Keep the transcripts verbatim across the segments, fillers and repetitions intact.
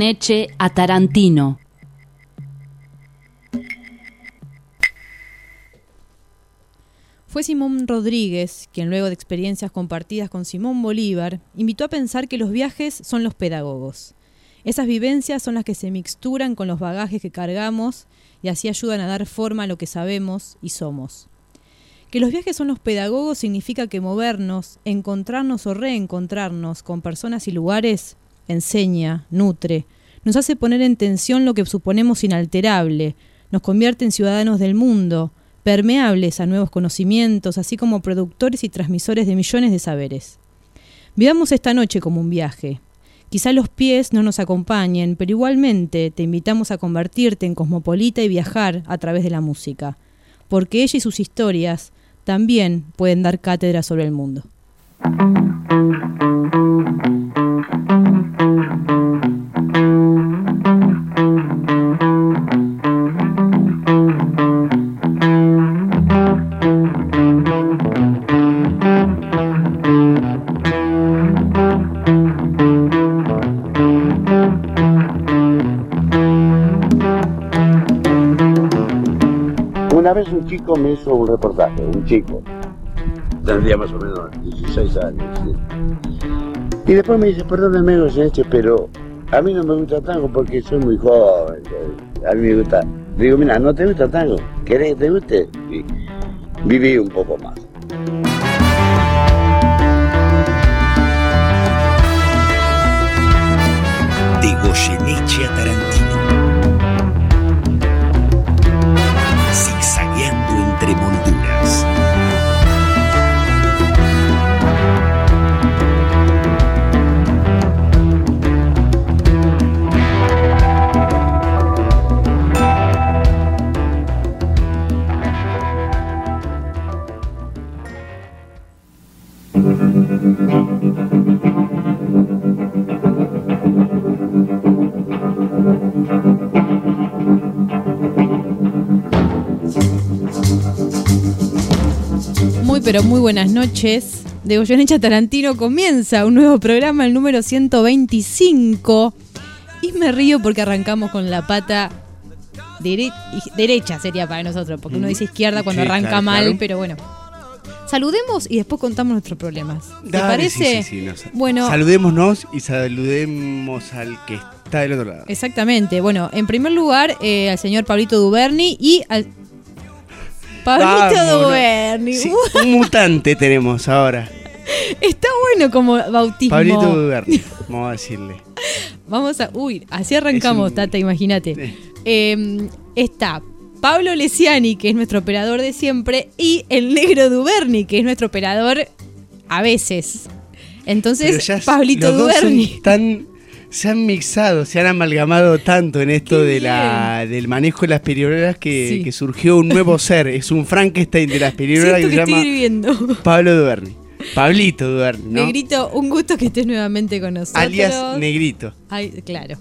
Goyeneche a Tarantino. Fue Simón Rodríguez quien, luego de experiencias compartidas con Simón Bolívar, invitó a pensar que los viajes son los pedagogos. Esas vivencias son las que se mixturan con los bagajes que cargamos y así ayudan a dar forma a lo que sabemos y somos. Que los viajes son los pedagogos significa que movernos, encontrarnos o reencontrarnos con personas y lugares enseña, nutre, nos hace poner en tensión lo que suponemos inalterable, nos convierte en ciudadanos del mundo, permeables a nuevos conocimientos, así como productores y transmisores de millones de saberes. Vivamos esta noche como un viaje. Quizá los pies no nos acompañen, pero igualmente te invitamos a convertirte en cosmopolita y viajar a través de la música, porque ella y sus historias también pueden dar cátedra sobre el mundo. Una vez un chico me hizo un reportaje, un chico, tendría más o menos dieciséis años, ¿sí? Y después me dice, perdóneme, Goyeneche, pero a mí no me gusta tango porque soy muy joven, a mí me gusta. Digo, mira, ¿no te gusta tango? ¿Querés que te guste? Y viví un poco más. De Goyeneche a Tarantino. Zigzagueando entre molduras. Muy pero muy buenas noches. De Goyeneche a Tarantino comienza un nuevo programa, el número ciento veinticinco. Y me río porque arrancamos con la pata dere- derecha, sería para nosotros, porque uno dice izquierda cuando Sí, arranca claro, mal, claro. pero bueno. Saludemos y después contamos nuestros problemas. ¿Te Dale, parece? sí, sí, sí, nos- Bueno, saludémonos y saludemos al que está del otro lado. exactamente. Bueno, en primer lugar, eh, al señor Pablito Duberni y al... Pablito Vámonos. Duberni. Sí, un mutante tenemos ahora. Está bueno como bautismo. Pablito Duberni, vamos a decirle. Vamos a... Uy, así arrancamos, Es un- Tata, imagínate. Sí. Eh, está Pablo Lesiani, que es nuestro operador de siempre, y el negro Duberni, que es nuestro operador a veces. Pero Entonces, ya Pablito los dos son Duberni. tan, se han mixado, se han amalgamado tanto en esto Qué de la, del manejo de las periodolas que, Sí. que surgió un nuevo ser. Es un Frankenstein de las periodolas Siento que, que se estoy llama hirviendo. Pablo Duberni. Pablito Duberni, ¿no? Negrito, un gusto que estés nuevamente con nosotros. Alias Negrito. Ay, claro.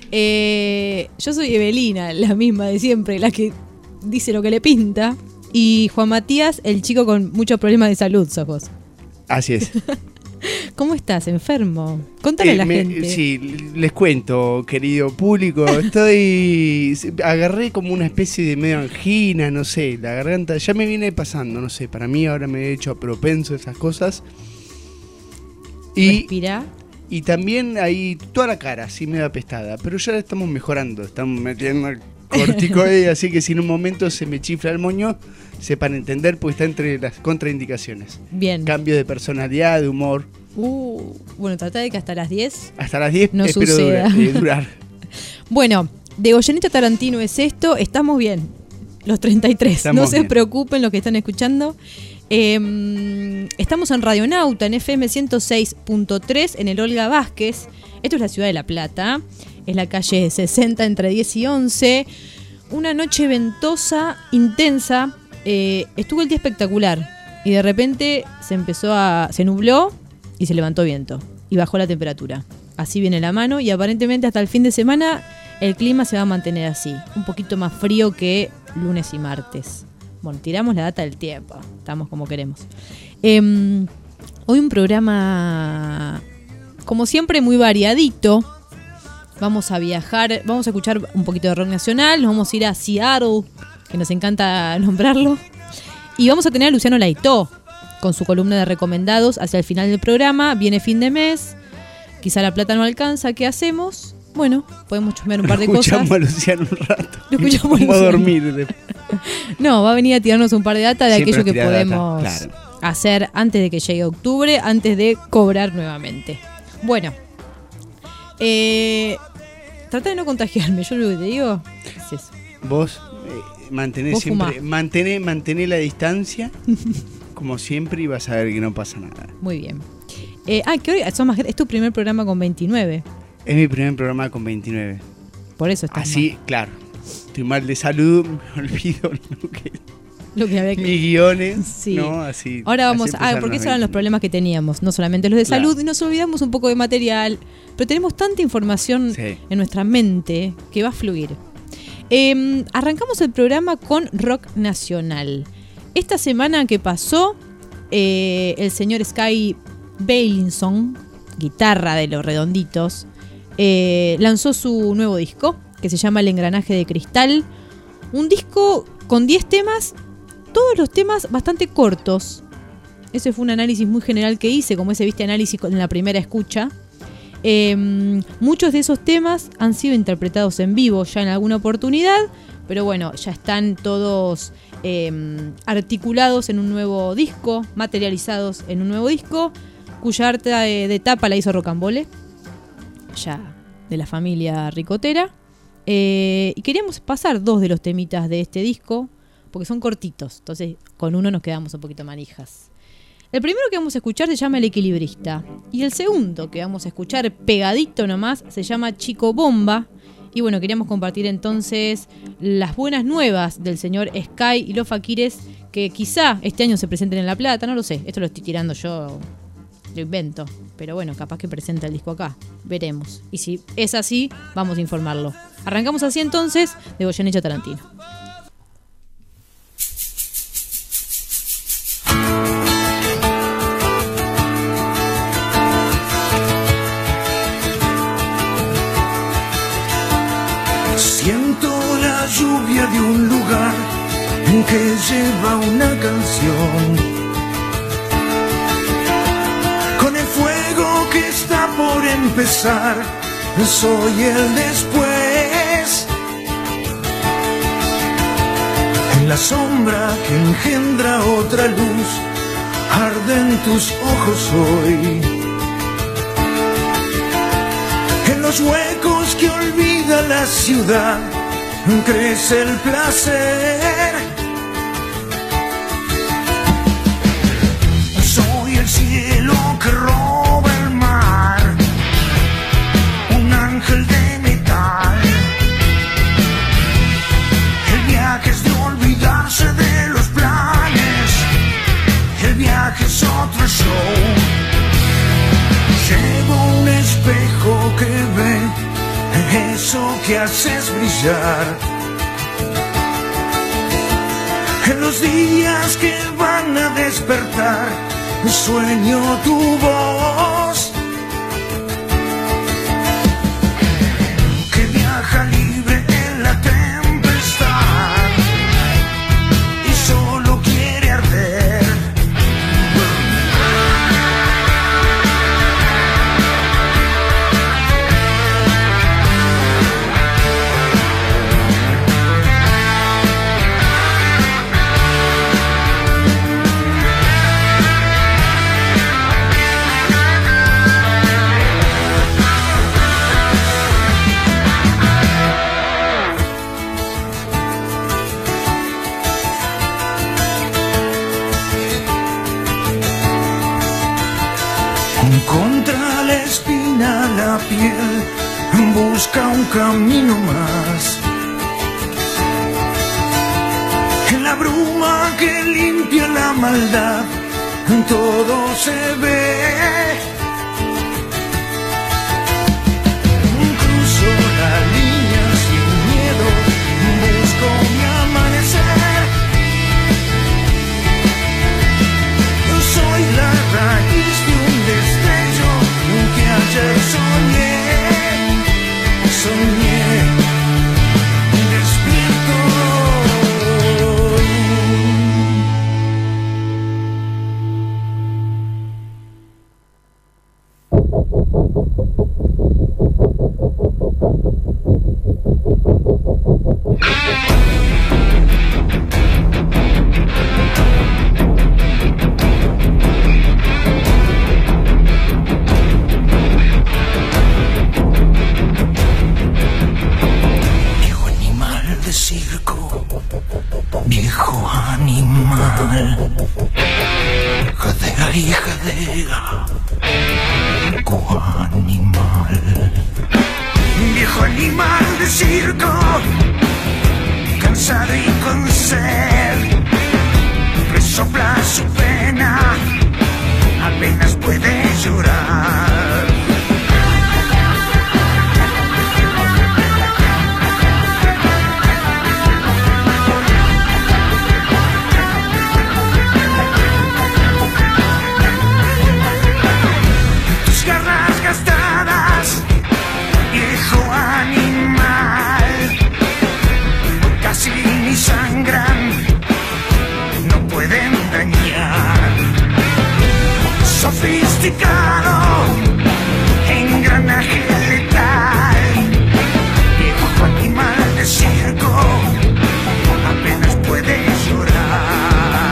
Eh, yo soy Evelina, la misma de siempre, la que dice lo que le pinta. Y Juan Matías, el chico con muchos problemas de salud, sos vos. Así es. ¿Cómo estás? ¿Enfermo? Contale a Eh, la me- gente. Sí, les cuento, querido público. Estoy. Agarré como una especie de medio angina, no sé. La garganta ya me viene pasando, no sé. Para mí ahora me he hecho propenso a esas cosas. Y, Respira. y también hay toda la cara, así medio apestada. Pero ya la estamos mejorando. Estamos metiendo el corticoide, así que si en un momento se me chifla el moño, sepan entender, porque está entre las contraindicaciones. Bien. Cambio de personalidad, de humor. Uh, bueno, trata de que hasta las diez. Hasta las diez No espero suceda. durar. eh, durar. Bueno, de Goyeneche a Tarantino es esto. Estamos bien. Los treinta y tres. Estamos no se bien. preocupen los que están escuchando. Eh, estamos en Radionauta, en F M ciento seis punto tres, en el Olga Vázquez. Esto es la ciudad de La Plata. Es la calle sesenta entre diez y once. Una noche ventosa, intensa. Eh, estuvo el día espectacular. Y de repente se empezó a... se nubló y se levantó viento. Y bajó la temperatura. Así viene la mano y aparentemente hasta el fin de semana el clima se va a mantener así. Un poquito más frío que lunes y martes. Bueno, tiramos la data del tiempo. Estamos como queremos. Eh, hoy un programa, como siempre, muy variadito. Vamos a viajar, vamos a escuchar un poquito de rock nacional, nos vamos a ir a Seattle, que nos encanta nombrarlo. Y vamos a tener a Luciano Laitó con su columna de recomendados hacia el final del programa. Viene fin de mes, quizá la plata no alcanza, ¿qué hacemos? Bueno, podemos chusmear un par de Lo escuchamos cosas. a Luciano un rato. Lo escuchamos a Vamos a Luciano. dormir. No, va a venir a tirarnos un par de data de Siempre aquello que tira data, podemos claro. hacer antes de que llegue octubre, antes de cobrar nuevamente. Bueno, eh, trata de no contagiarme, yo lo que te digo es eso. Vos eh, mantenés Vos siempre, fumá. mantené, mantené la distancia, como siempre, y vas a ver que no pasa nada. Muy bien. Eh, ah, que hoy sos más, es tu primer programa con veintinueve, Es mi primer programa con veintinueve. por eso estás Así, claro. Estoy mal de salud, me olvido lo que, mal. Lo que había que... mis guiones. Sí. ¿no? Así, Ahora vamos, así ah, empezaron porque los esos eran los veintinueve. problemas que teníamos, no solamente los de Claro. salud, y nos olvidamos un poco de material, pero tenemos tanta información Sí. en nuestra mente que va a fluir. Eh, arrancamos el programa con rock nacional. Esta semana que pasó, eh, el señor Sky Bailinson, guitarra de los Redonditos, eh, lanzó su nuevo disco, que se llama El Engranaje de Cristal. Un disco con diez temas, todos los temas bastante cortos. Ese fue un análisis muy general que hice, como ese viste análisis en la primera escucha. Eh, muchos de esos temas han sido interpretados en vivo ya en alguna oportunidad, pero bueno, ya están todos eh, articulados en un nuevo disco, materializados en un nuevo disco, cuya arte de, de tapa la hizo Rocambole, ya de la familia ricotera. Eh, y queríamos pasar dos de los temitas de este disco, porque son cortitos, entonces con uno nos quedamos un poquito manijas. El primero que vamos a escuchar se llama El Equilibrista, y el segundo que vamos a escuchar pegadito nomás se llama Chico Bomba. Y bueno, queríamos compartir entonces las buenas nuevas del señor Sky y los Faquires, que quizá este año se presenten en La Plata, no lo sé, esto lo estoy tirando yo, lo invento, pero bueno, capaz que presenta el disco acá, veremos. Y si es así, vamos a informarlo. Arrancamos así entonces de Goyeneche Tarantino. Siento la lluvia de un lugar en que lleva una canción, con el fuego que está por empezar, soy el después. En la sombra que engendra otra luz, arden tus ojos hoy. En los huecos que olvida la ciudad, crece el placer. Soy el cielo que roba el mar, un ángel de metal. El viaje es de olvidarse de los planes, el viaje es otro show. Llevo un espejo que ve eso que haces brillar. En los días que van a despertar, sueño tu voz, que viaja libre en la tempestad y solo quiere arder. Contra la espina la piel busca un camino más. En la bruma que limpia la maldad, todo se ve. Cruzo la línea sin miedo, busco mi amanecer. Soy la raíz de un destello que ayer soñé. animal. Jadea y jadea, coanimal. Viejo animal de circo, cansado y con sed, resopla su pena, apenas puede llorar. Tus garras gastadas, viejo animal, casi ni sangran, no pueden dañar. Sofisticado, engranaje letal, viejo animal de circo, apenas puede llorar.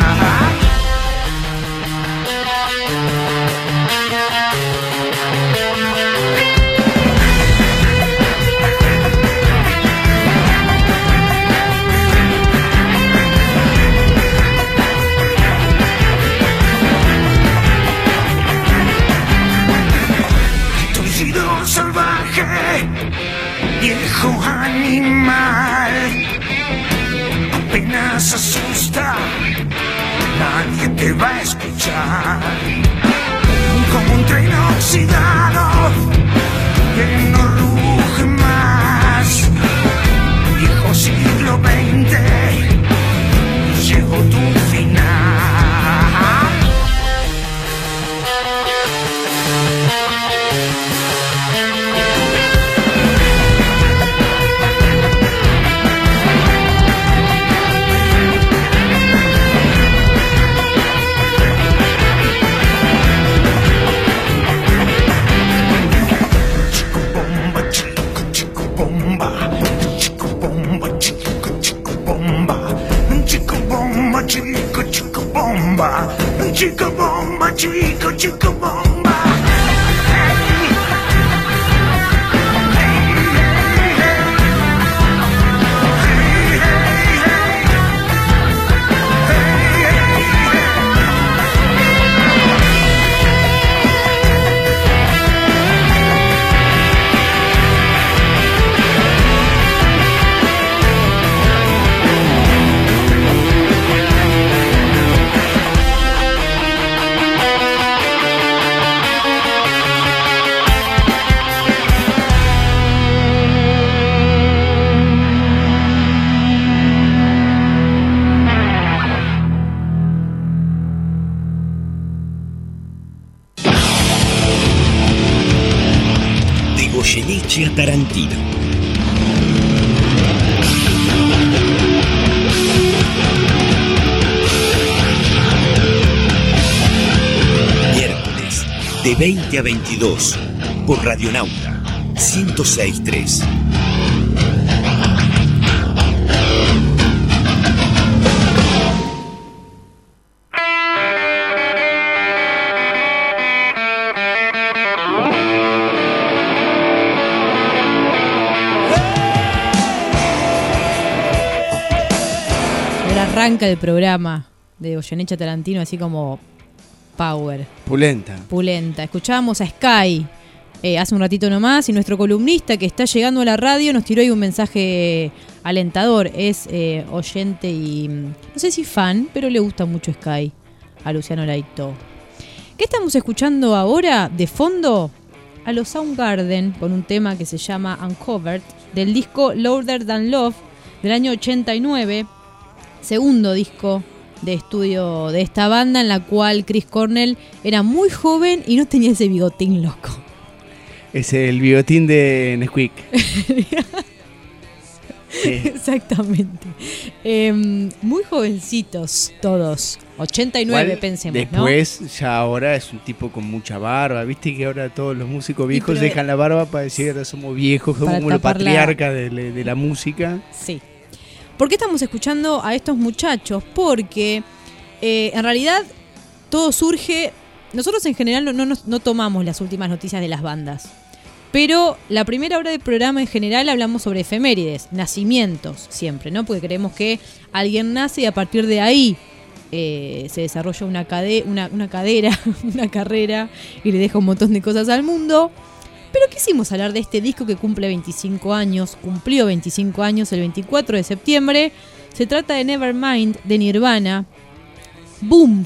Salvaje, viejo animal, apenas asusta, nadie te va a escuchar. Como un tren oxidado que no ruge más, viejo siglo veinte, llegó tu final. Chico, chico bomba, chico bomba, chico, chico bomba. Goyeneche Tarantino. Miércoles de veinte a veintidós por Radionauta ciento seis punto tres. Arranca el programa de Goyeneche Tarantino así como power. Pulenta. Pulenta. Escuchábamos a Sky eh, hace un ratito nomás y nuestro columnista que está llegando a la radio nos tiró ahí un mensaje alentador. Es eh, oyente y no sé si fan, pero le gusta mucho Sky a Luciano Laito. ¿Qué estamos escuchando ahora de fondo? A los Soundgarden con un tema que se llama Uncovered del disco Louder Than Love del año ochenta y nueve. Segundo disco de estudio de esta banda en la cual Chris Cornell era muy joven y no tenía ese bigotín loco. Es el bigotín de Nesquik. Sí. Exactamente. Eh, muy jovencitos todos. ochenta y nueve, igual, pensemos, después, ¿no? Ya ahora es un tipo con mucha barba. Viste que ahora todos los músicos viejos pero, dejan la barba para decir que ahora somos viejos, somos como la patriarca la... de, de la música. Sí. ¿Por qué estamos escuchando a estos muchachos? Porque eh, en realidad todo surge... Nosotros en general no, no, no tomamos las últimas noticias de las bandas. Pero la primera hora del programa en general hablamos sobre efemérides, nacimientos siempre, ¿no? Porque creemos que alguien nace y a partir de ahí eh, se desarrolla una, cade- una, una cadera, una carrera y le deja un montón de cosas al mundo. Pero quisimos hablar de este disco que cumple veinticinco años, cumplió veinticinco años el veinticuatro de septiembre. Se trata de Nevermind de Nirvana, Boom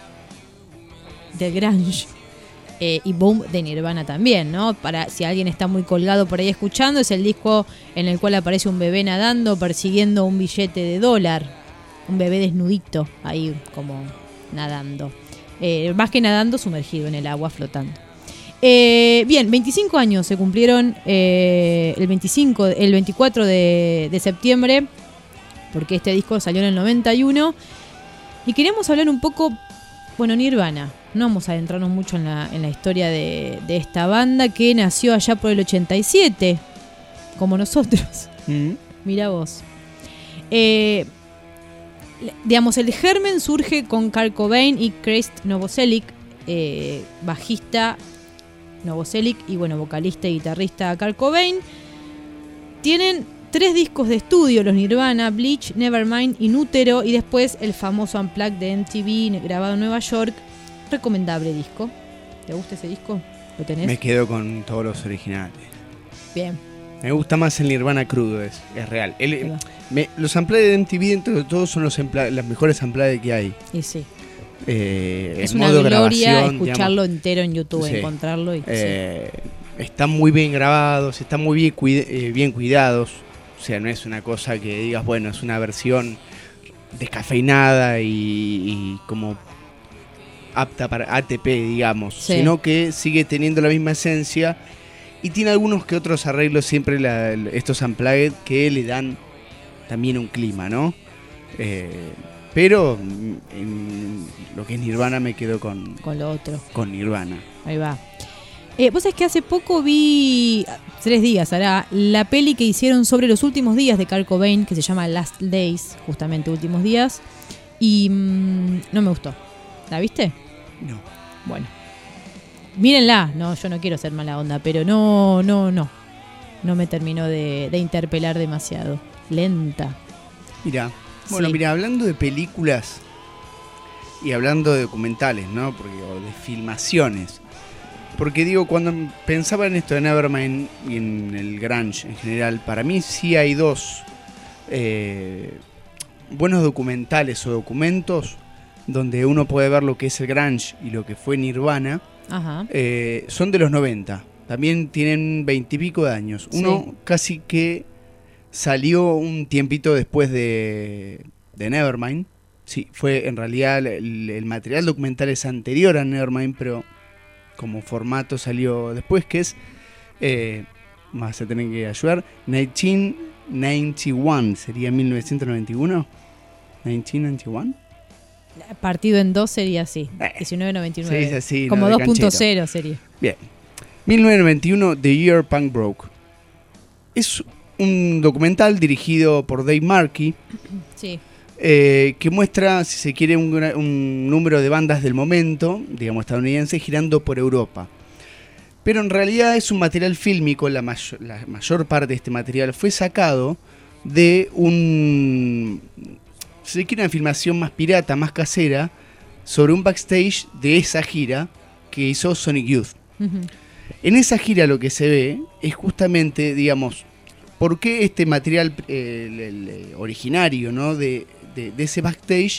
de grunge. Eh, y Boom de Nirvana también, ¿no? Para si alguien está muy colgado por ahí escuchando, es el disco en el cual aparece un bebé nadando persiguiendo un billete de dólar, un bebé desnudito ahí como nadando, eh, más que nadando, sumergido en el agua, flotando. Eh, bien, veinticinco años se cumplieron eh, el veinticinco, el veinticuatro de, de septiembre, porque este disco salió en el noventa y uno, y queríamos hablar un poco, bueno, Nirvana. No vamos a adentrarnos mucho en la, en la historia de, de esta banda que nació allá por el ochenta y siete, como nosotros. Mm. Mira vos. Eh, digamos, el germen surge con Kurt Cobain y Chris Novoselic, eh, bajista Novoselic y bueno, vocalista y guitarrista Kurt Cobain. Tienen tres discos de estudio, los Nirvana, Bleach, Nevermind, Inútero, y después el famoso Unplugged de M T V grabado en Nueva York. Recomendable disco. ¿Te gusta ese disco? ¿Lo tenés? Me quedo con todos los originales. Bien. Me gusta más el Nirvana crudo, es, es real. El, me, los unplugged de M T V dentro de todos son los empla, las mejores unplugged que hay. Y sí. Eh, es en una modo gloria grabación, escucharlo digamos. entero en YouTube, sí. Encontrarlo. Y, eh, sí. Están muy bien grabados, están muy bien, cuid, eh, bien cuidados. O sea, no es una cosa que digas, bueno, es una versión descafeinada y, y como apta para A T P, digamos, sí. Sino que sigue teniendo la misma esencia y tiene algunos que otros arreglos siempre la, estos unplugged que le dan también un clima, ¿no? Eh, pero en lo que es Nirvana me quedo con, con lo otro. Con Nirvana. Ahí va. Eh, vos sabés que hace poco vi, tres días hará, la peli que hicieron sobre los últimos días de Kurt Cobain, que se llama Last Days, justamente últimos días, y mmm, no me gustó. ¿La viste? No. Bueno. Mírenla. No, yo no quiero ser mala onda, pero no, no, no. No me terminó de, de interpelar demasiado. Lenta. Mira, bueno, sí. Mira, hablando de películas y hablando de documentales, ¿no? Porque, o de filmaciones. Porque digo, cuando pensaba en esto de Nevermind y en el grunge en general, para mí sí hay dos eh, buenos documentales o documentos donde uno puede ver lo que es el grunge y lo que fue Nirvana. Ajá. Eh, son de los noventa. También tienen veintipico de años. Uno sí. Casi que salió un tiempito después de, de Nevermind. Sí, fue en realidad el, el material documental es anterior a Nevermind, pero como formato salió después, que es, eh, más se tienen que ayudar, mil novecientos noventa y uno, sería mil novecientos noventa y uno. mil novecientos noventa y uno. Partido en dos sería así, eh, diecinueve noventa y nueve. Se dice así, como no, dos punto cero sería. Bien. mil novecientos noventa y uno, The Year Punk Broke. Es un documental dirigido por Dave Markey. Sí. Eh, que muestra, si se quiere, un, un número de bandas del momento, digamos estadounidenses, girando por Europa. Pero en realidad es un material fílmico, la, mayor, la mayor parte de este material fue sacado de un, si se quiere, una filmación más pirata, más casera, sobre un backstage de esa gira que hizo Sonic Youth. Uh-huh. En esa gira lo que se ve es justamente, digamos, por qué este material eh, el, el originario, ¿no? de, de, de ese backstage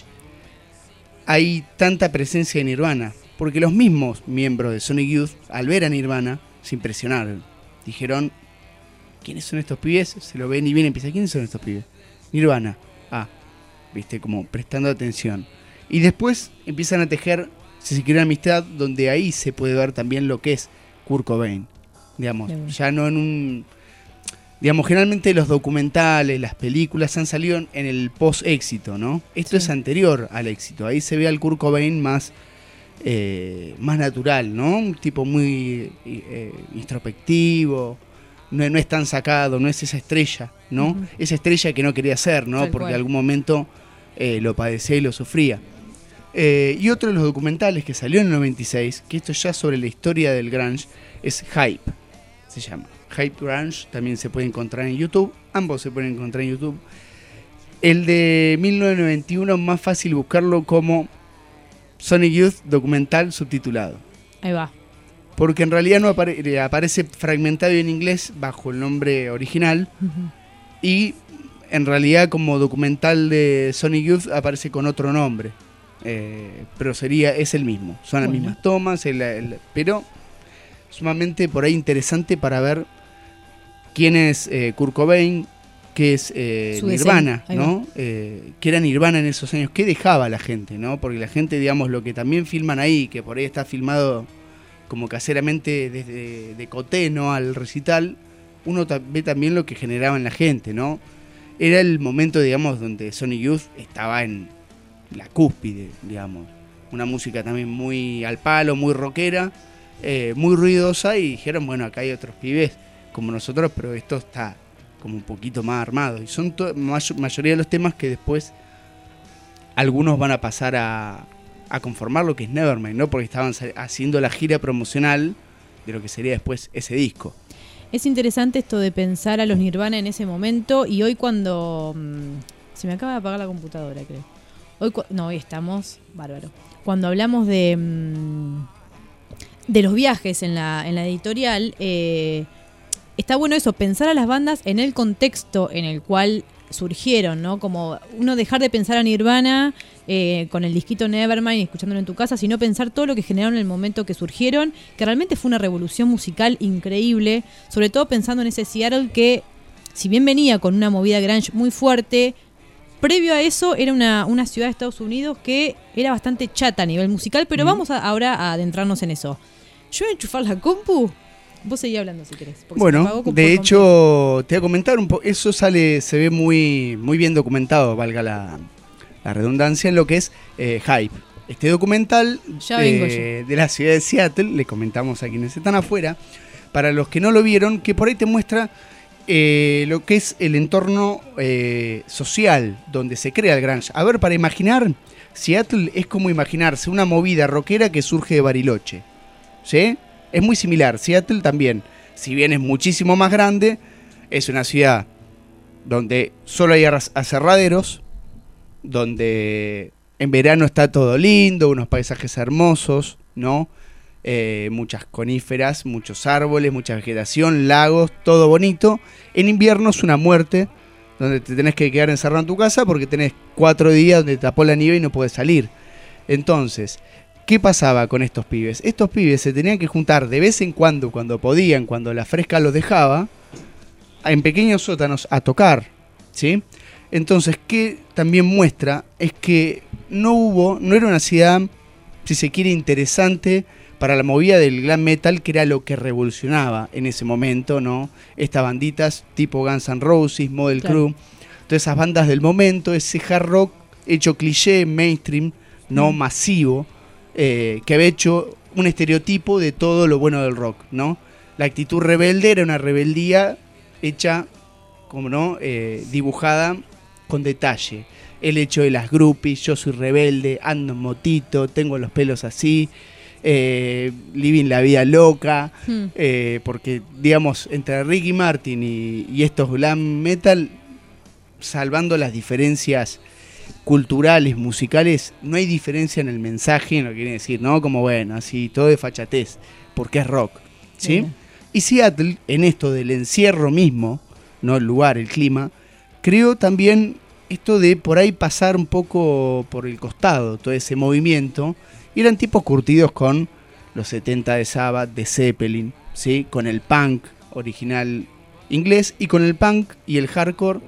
hay tanta presencia de Nirvana. Porque los mismos miembros de Sonic Youth, al ver a Nirvana, se impresionaron. Dijeron, ¿quiénes son estos pibes? Se lo ven y vienen y empiezan, ¿quiénes son estos pibes? Nirvana. Ah, viste, como prestando atención. Y después empiezan a tejer, si se quiere, una amistad, donde ahí se puede ver también lo que es Kurt Cobain. Digamos, sí. Ya no en un... Digamos, generalmente los documentales, las películas han salido en el post-éxito, ¿no? Esto sí. Es anterior al éxito. Ahí se ve al Kurt Cobain más... Eh, más natural, ¿no? Un tipo muy eh, introspectivo, no, no es tan sacado, no es esa estrella, ¿no? Uh-huh. Esa estrella que no quería ser, ¿no? Tal porque en algún momento eh, lo padecía y lo sufría. Eh, y otro de los documentales que salió en el noventa y seis, que esto ya sobre la historia del grunge, es Hype, se llama. Hype Grunge, también se puede encontrar en YouTube, ambos se pueden encontrar en YouTube. El de mil novecientos noventa y uno, más fácil buscarlo como Sonic Youth documental subtitulado. Ahí va. Porque en realidad no apare- aparece fragmentado en inglés bajo el nombre original. Uh-huh. Y en realidad como documental de Sonic Youth aparece con otro nombre. Eh, pero sería, es el mismo. Son las Bueno. mismas tomas, el, el, pero sumamente por ahí interesante para ver quién es eh, Kurt Cobain, qué es eh, Su Nirvana, diseño, ahí ¿no? Eh, qué era Nirvana en esos años, qué dejaba la gente, ¿no? Porque la gente, digamos, lo que también filman ahí, que por ahí está filmado como caseramente desde de Coté, ¿no? Al recital, uno ta- ve también lo que generaba en la gente, ¿no? Era el momento, digamos, donde Sonic Youth estaba en la cúspide, digamos. Una música también muy al palo, muy rockera, eh, muy ruidosa, y dijeron, bueno, acá hay otros pibes como nosotros, pero esto está como un poquito más armado. Y son la may- mayoría de los temas que después algunos van a pasar a, a conformar lo que es Nevermind, ¿no? Porque estaban sa- haciendo la gira promocional de lo que sería después ese disco. Es interesante esto de pensar a los Nirvana en ese momento, y hoy cuando... mmm, se me acaba de apagar la computadora, creo. Hoy cu- no, hoy estamos... Bárbaro. Cuando hablamos de... mmm, de los viajes en la, en la editorial, eh, está bueno eso, pensar a las bandas en el contexto en el cual surgieron, ¿no? Como uno dejar de pensar a Nirvana eh, con el disquito Nevermind y escuchándolo en tu casa, sino pensar todo lo que generaron en el momento que surgieron, que realmente fue una revolución musical increíble, sobre todo pensando en ese Seattle que, si bien venía con una movida grunge muy fuerte, previo a eso era una, una ciudad de Estados Unidos que era bastante chata a nivel musical, pero mm. vamos a, ahora a adentrarnos en eso. Yo voy a enchufar la compu. Vos seguí hablando si querés. Bueno, de hecho, te voy a comentar un poco. Eso sale, se ve muy, muy bien documentado, valga la, la redundancia, en lo que es eh, Hype. Este documental eh, de la ciudad de Seattle, le comentamos a quienes están afuera, para los que no lo vieron, que por ahí te muestra eh, lo que es el entorno eh, social donde se crea el grunge. A ver, para imaginar, Seattle es como imaginarse una movida rockera que surge de Bariloche. ¿Sí? Es muy similar, Seattle también, si bien es muchísimo más grande, es una ciudad donde solo hay aserraderos, donde en verano está todo lindo, unos paisajes hermosos, ¿no? Eh, muchas coníferas, muchos árboles, mucha vegetación, lagos, todo bonito. En invierno es una muerte, donde te tenés que quedar encerrado en tu casa porque tenés cuatro días donde te tapó la nieve y no puedes salir. Entonces, ¿qué pasaba con estos pibes? Estos pibes se tenían que juntar de vez en cuando, cuando podían, cuando la fresca los dejaba, en pequeños sótanos a tocar, ¿sí? Entonces, ¿qué también muestra? Es que no hubo, no era una ciudad, si se quiere, interesante para la movida del glam metal, que era lo que revolucionaba en ese momento, ¿no? Estas banditas tipo Guns N' Roses, Model claro. Crew, todas esas bandas del momento, ese hard rock hecho cliché, mainstream, no mm. masivo, Eh, que había hecho un estereotipo de todo lo bueno del rock, ¿no? La actitud rebelde era una rebeldía hecha, como no, eh, dibujada con detalle. El hecho de las groupies, yo soy rebelde, ando en motito, tengo los pelos así, eh, living la vida loca, hmm. eh, porque, digamos, entre Ricky Martin y, y estos glam metal, salvando las diferencias culturales, musicales, no hay diferencia en el mensaje, en lo que quiere decir, ¿no? Como bueno, así, todo de fachatez, porque es rock, ¿sí? Sí. Y Seattle, en esto del encierro mismo, no el lugar, el clima, creó también esto de por ahí pasar un poco por el costado, todo ese movimiento, y eran tipos curtidos con los setenta de Sabbath, de Zeppelin, ¿sí? Con el punk original inglés y con el punk y el hardcore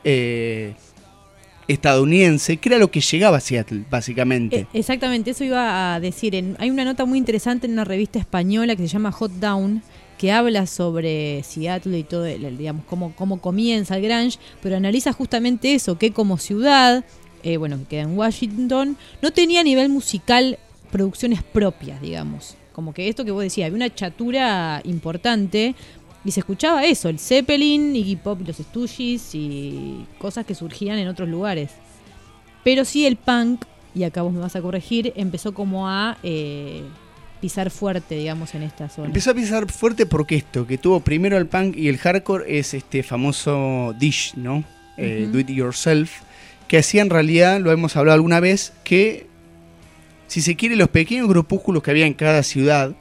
eh, estadounidense, que era lo que llegaba a Seattle, básicamente. Exactamente, eso iba a decir. En, hay una nota muy interesante en una revista española que se llama Hot Down, que habla sobre Seattle y todo, el, digamos, cómo, cómo comienza el grunge, pero analiza justamente eso, que como ciudad, eh, bueno, que queda en Washington, no tenía a nivel musical producciones propias, digamos. Como que esto que vos decías, había una chatura importante. Y se escuchaba eso, el Zeppelin, Iggy Pop y los Stooges y cosas que surgían en otros lugares. Pero sí el punk, y acá vos me vas a corregir, empezó como a eh, pisar fuerte, digamos, en esta zona. Empezó a pisar fuerte porque esto, que tuvo primero el punk y el hardcore, es este famoso Dish, ¿no? Eh, uh-huh. Do It Yourself. que hacía en realidad, lo hemos hablado alguna vez, que si se quiere los pequeños grupúsculos que había en cada ciudad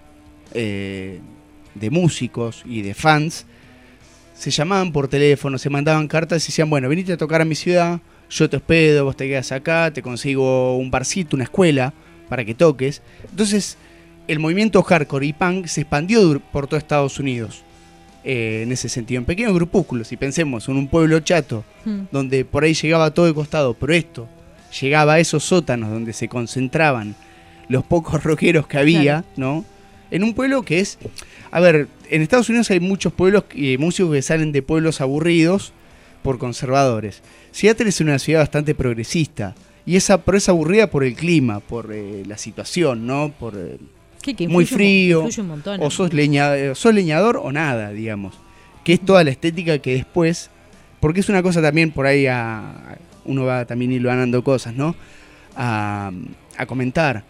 eh, de músicos y de fans, se llamaban por teléfono, se mandaban cartas y decían, bueno, venite a tocar a mi ciudad, yo te hospedo, vos te quedas acá, te consigo un barcito, una escuela para que toques. Entonces el movimiento hardcore y punk se expandió por todo Estados Unidos. Eh, en ese sentido, en pequeños grupúsculos, y pensemos en un pueblo chato, hmm. donde por ahí llegaba todo de costado, pero esto llegaba a esos sótanos donde se concentraban los pocos rockeros que había, claro. ¿no? En un pueblo que es, a ver, en Estados Unidos hay muchos pueblos y eh, músicos que salen de pueblos aburridos por conservadores. Seattle es una ciudad bastante progresista, y esa, pero es aburrida por el clima, por eh, la situación, ¿no? Por eh, ¿Qué, que muy frío, un montón, o sos, leña, sos leñador o nada, digamos. Que es toda la estética que después, porque es una cosa también por ahí, a, uno va también hilvanando cosas, ¿no? A, a comentar.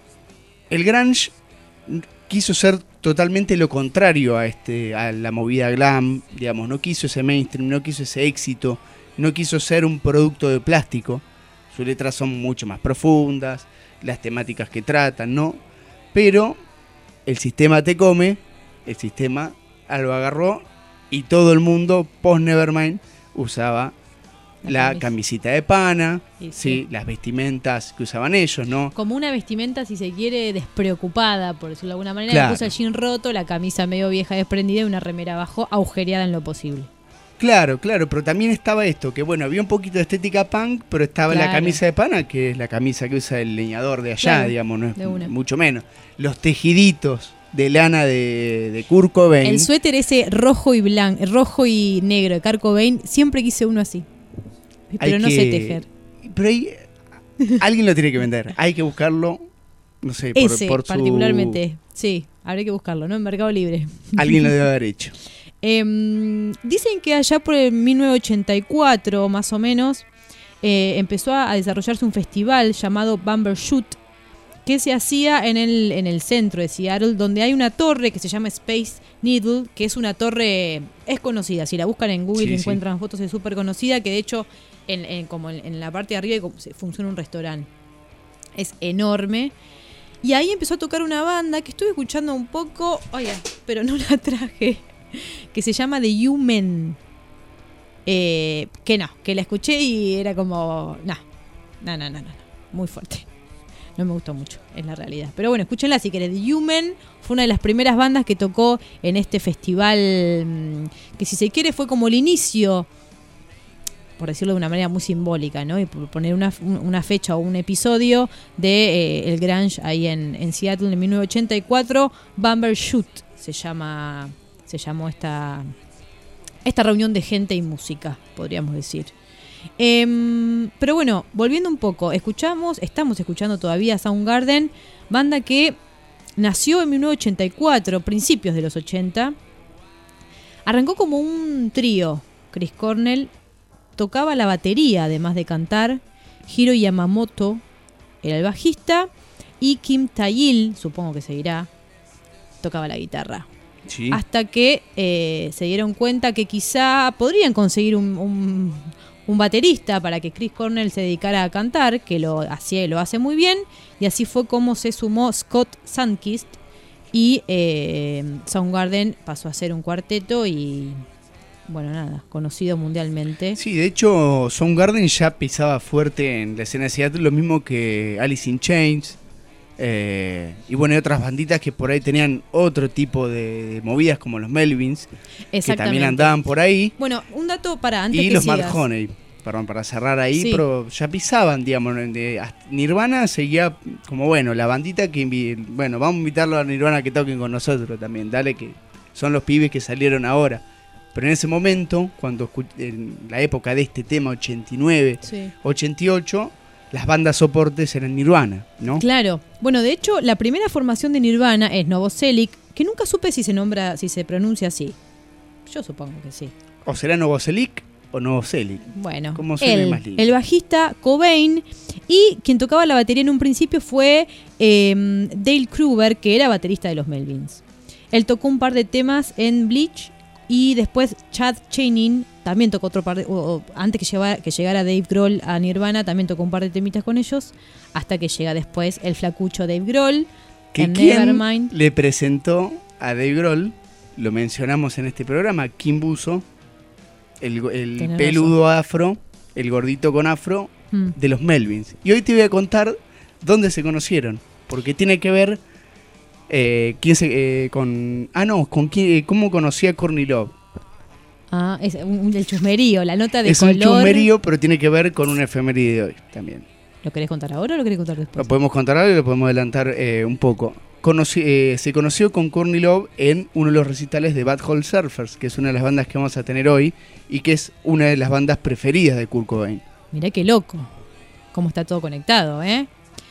El grunge quiso ser totalmente lo contrario a, este, a la movida glam, digamos. No quiso ese mainstream, no quiso ese éxito, no quiso ser un producto de plástico. Sus letras son mucho más profundas, las temáticas que tratan, ¿no? Pero el sistema te come, el sistema lo agarró y todo el mundo, post Nevermind, usaba la, la camisa. camisita de pana, sí, sí. Sí, las vestimentas que usaban ellos, ¿no? Como una vestimenta, si se quiere, despreocupada, por decirlo de alguna manera. Claro. Le puso el jean roto, la camisa medio vieja desprendida y una remera abajo agujereada en lo posible. Claro, claro, pero también estaba esto, que bueno, había un poquito de estética punk, pero estaba claro. la camisa de pana, que es la camisa que usa el leñador de allá, claro, digamos, no es mucho menos. Los tejiditos de lana de, de Kurt Cobain. El suéter ese rojo y blanco, rojo y negro de Kurt Cobain, siempre quise uno así. Pero hay no que, sé tejer. Pero ahí, alguien lo tiene que vender, hay que buscarlo, no sé, por, ese, por su... particularmente, sí, habría que buscarlo, ¿no? En Mercado Libre. Alguien lo debe haber hecho. Eh, dicen que allá por el mil novecientos ochenta y cuatro, más o menos, eh, empezó a desarrollarse un festival llamado Bumbershoot, que se hacía en el, en el centro de Seattle, donde hay una torre que se llama Space Needle, que es una torre, es conocida, si la buscan en Google sí, y encuentran sí. fotos, es súper conocida, que de hecho, en, en, como en, en la parte de arriba funciona un restaurante. Es enorme. Y ahí empezó a tocar una banda que estuve escuchando un poco, oye, pero no la traje, que se llama The Human. Eh, que no, que la escuché y era como, no, no, no, no, no, muy fuerte. No me gustó mucho, es la realidad. Pero bueno, escúchenla si querés. The Human fue una de las primeras bandas que tocó en este festival, que si se quiere fue como el inicio, por decirlo de una manera muy simbólica, ¿no? Y por poner una, una fecha o un episodio de eh, el grunge ahí en, en Seattle en mil novecientos ochenta y cuatro. Bumbershoot se llama, se llamó esta, esta reunión de gente y música, podríamos decir. Eh, pero bueno, volviendo un poco, escuchamos, estamos escuchando todavía Soundgarden, banda que nació en mil novecientos ochenta y cuatro, principios de los ochenta. Arrancó como un trío. Chris Cornell tocaba la batería, además de cantar. Hiro Yamamoto era el bajista. Y Kim Tae-il, supongo que seguirá, tocaba la guitarra. Sí. Hasta que eh, se dieron cuenta que quizá podrían conseguir un, un, un baterista para que Chris Cornell se dedicara a cantar, que lo hacía, lo hace muy bien. Y así fue como se sumó Scott Sandquist. Y eh, Soundgarden pasó a ser un cuarteto y... bueno, nada, conocido mundialmente. Sí, de hecho, Soundgarden ya pisaba fuerte en la escena de Seattle, lo mismo que Alice in Chains. Eh, y bueno, hay otras banditas que por ahí tenían otro tipo de, de movidas, como los Melvins, que también andaban por ahí. Bueno, un dato para antes y que los sigas. Mad Honey, perdón, para cerrar ahí, sí. Pero ya pisaban, digamos. De, Nirvana seguía como, bueno, la bandita que, bueno, vamos a invitarlo a Nirvana que toquen con nosotros también, dale, que son los pibes que salieron ahora. Pero en ese momento, cuando en la época de este tema, ochenta y nueve, sí. ochenta y ocho, las bandas soportes eran Nirvana, ¿no? Claro. Bueno, de hecho, la primera formación de Nirvana es Novoselic, que nunca supe si se nombra, si se pronuncia así. Yo supongo que sí. ¿O será Novoselic o Novoselic? Bueno, ¿cómo suena él, más lindo? El bajista Cobain, y quien tocaba la batería en un principio fue eh, Dale Kruger, que era baterista de los Melvins. Él tocó un par de temas en Bleach Y después Chad Channing también tocó otro par de... O, o, antes que llegara, que llegara Dave Grohl a Nirvana, también tocó un par de temitas con ellos, hasta que llega después el flacucho Dave Grohl. ¿Que quién le presentó a Dave Grohl? Lo mencionamos en este programa, Kim Buso, el, el peludo razón. afro, el gordito con afro, hmm. de los Melvins. Y hoy te voy a contar dónde se conocieron, porque tiene que ver eh, quién se, eh, con... Ah, no, con quién, cómo conocí a Courtney Love. Ah, es un, el chusmerío, la nota de es color. Es un chusmerío, pero tiene que ver con una efeméride de hoy también. ¿Lo querés contar ahora o lo querés contar después? Lo podemos contar ahora y lo podemos adelantar eh, un poco. Conocí, eh, se conoció con Courtney Love en uno de los recitales de Bad Hole Surfers, que es una de las bandas que vamos a tener hoy y que es una de las bandas preferidas de Kurt Cobain. Mirá qué loco, cómo está todo conectado, ¿eh?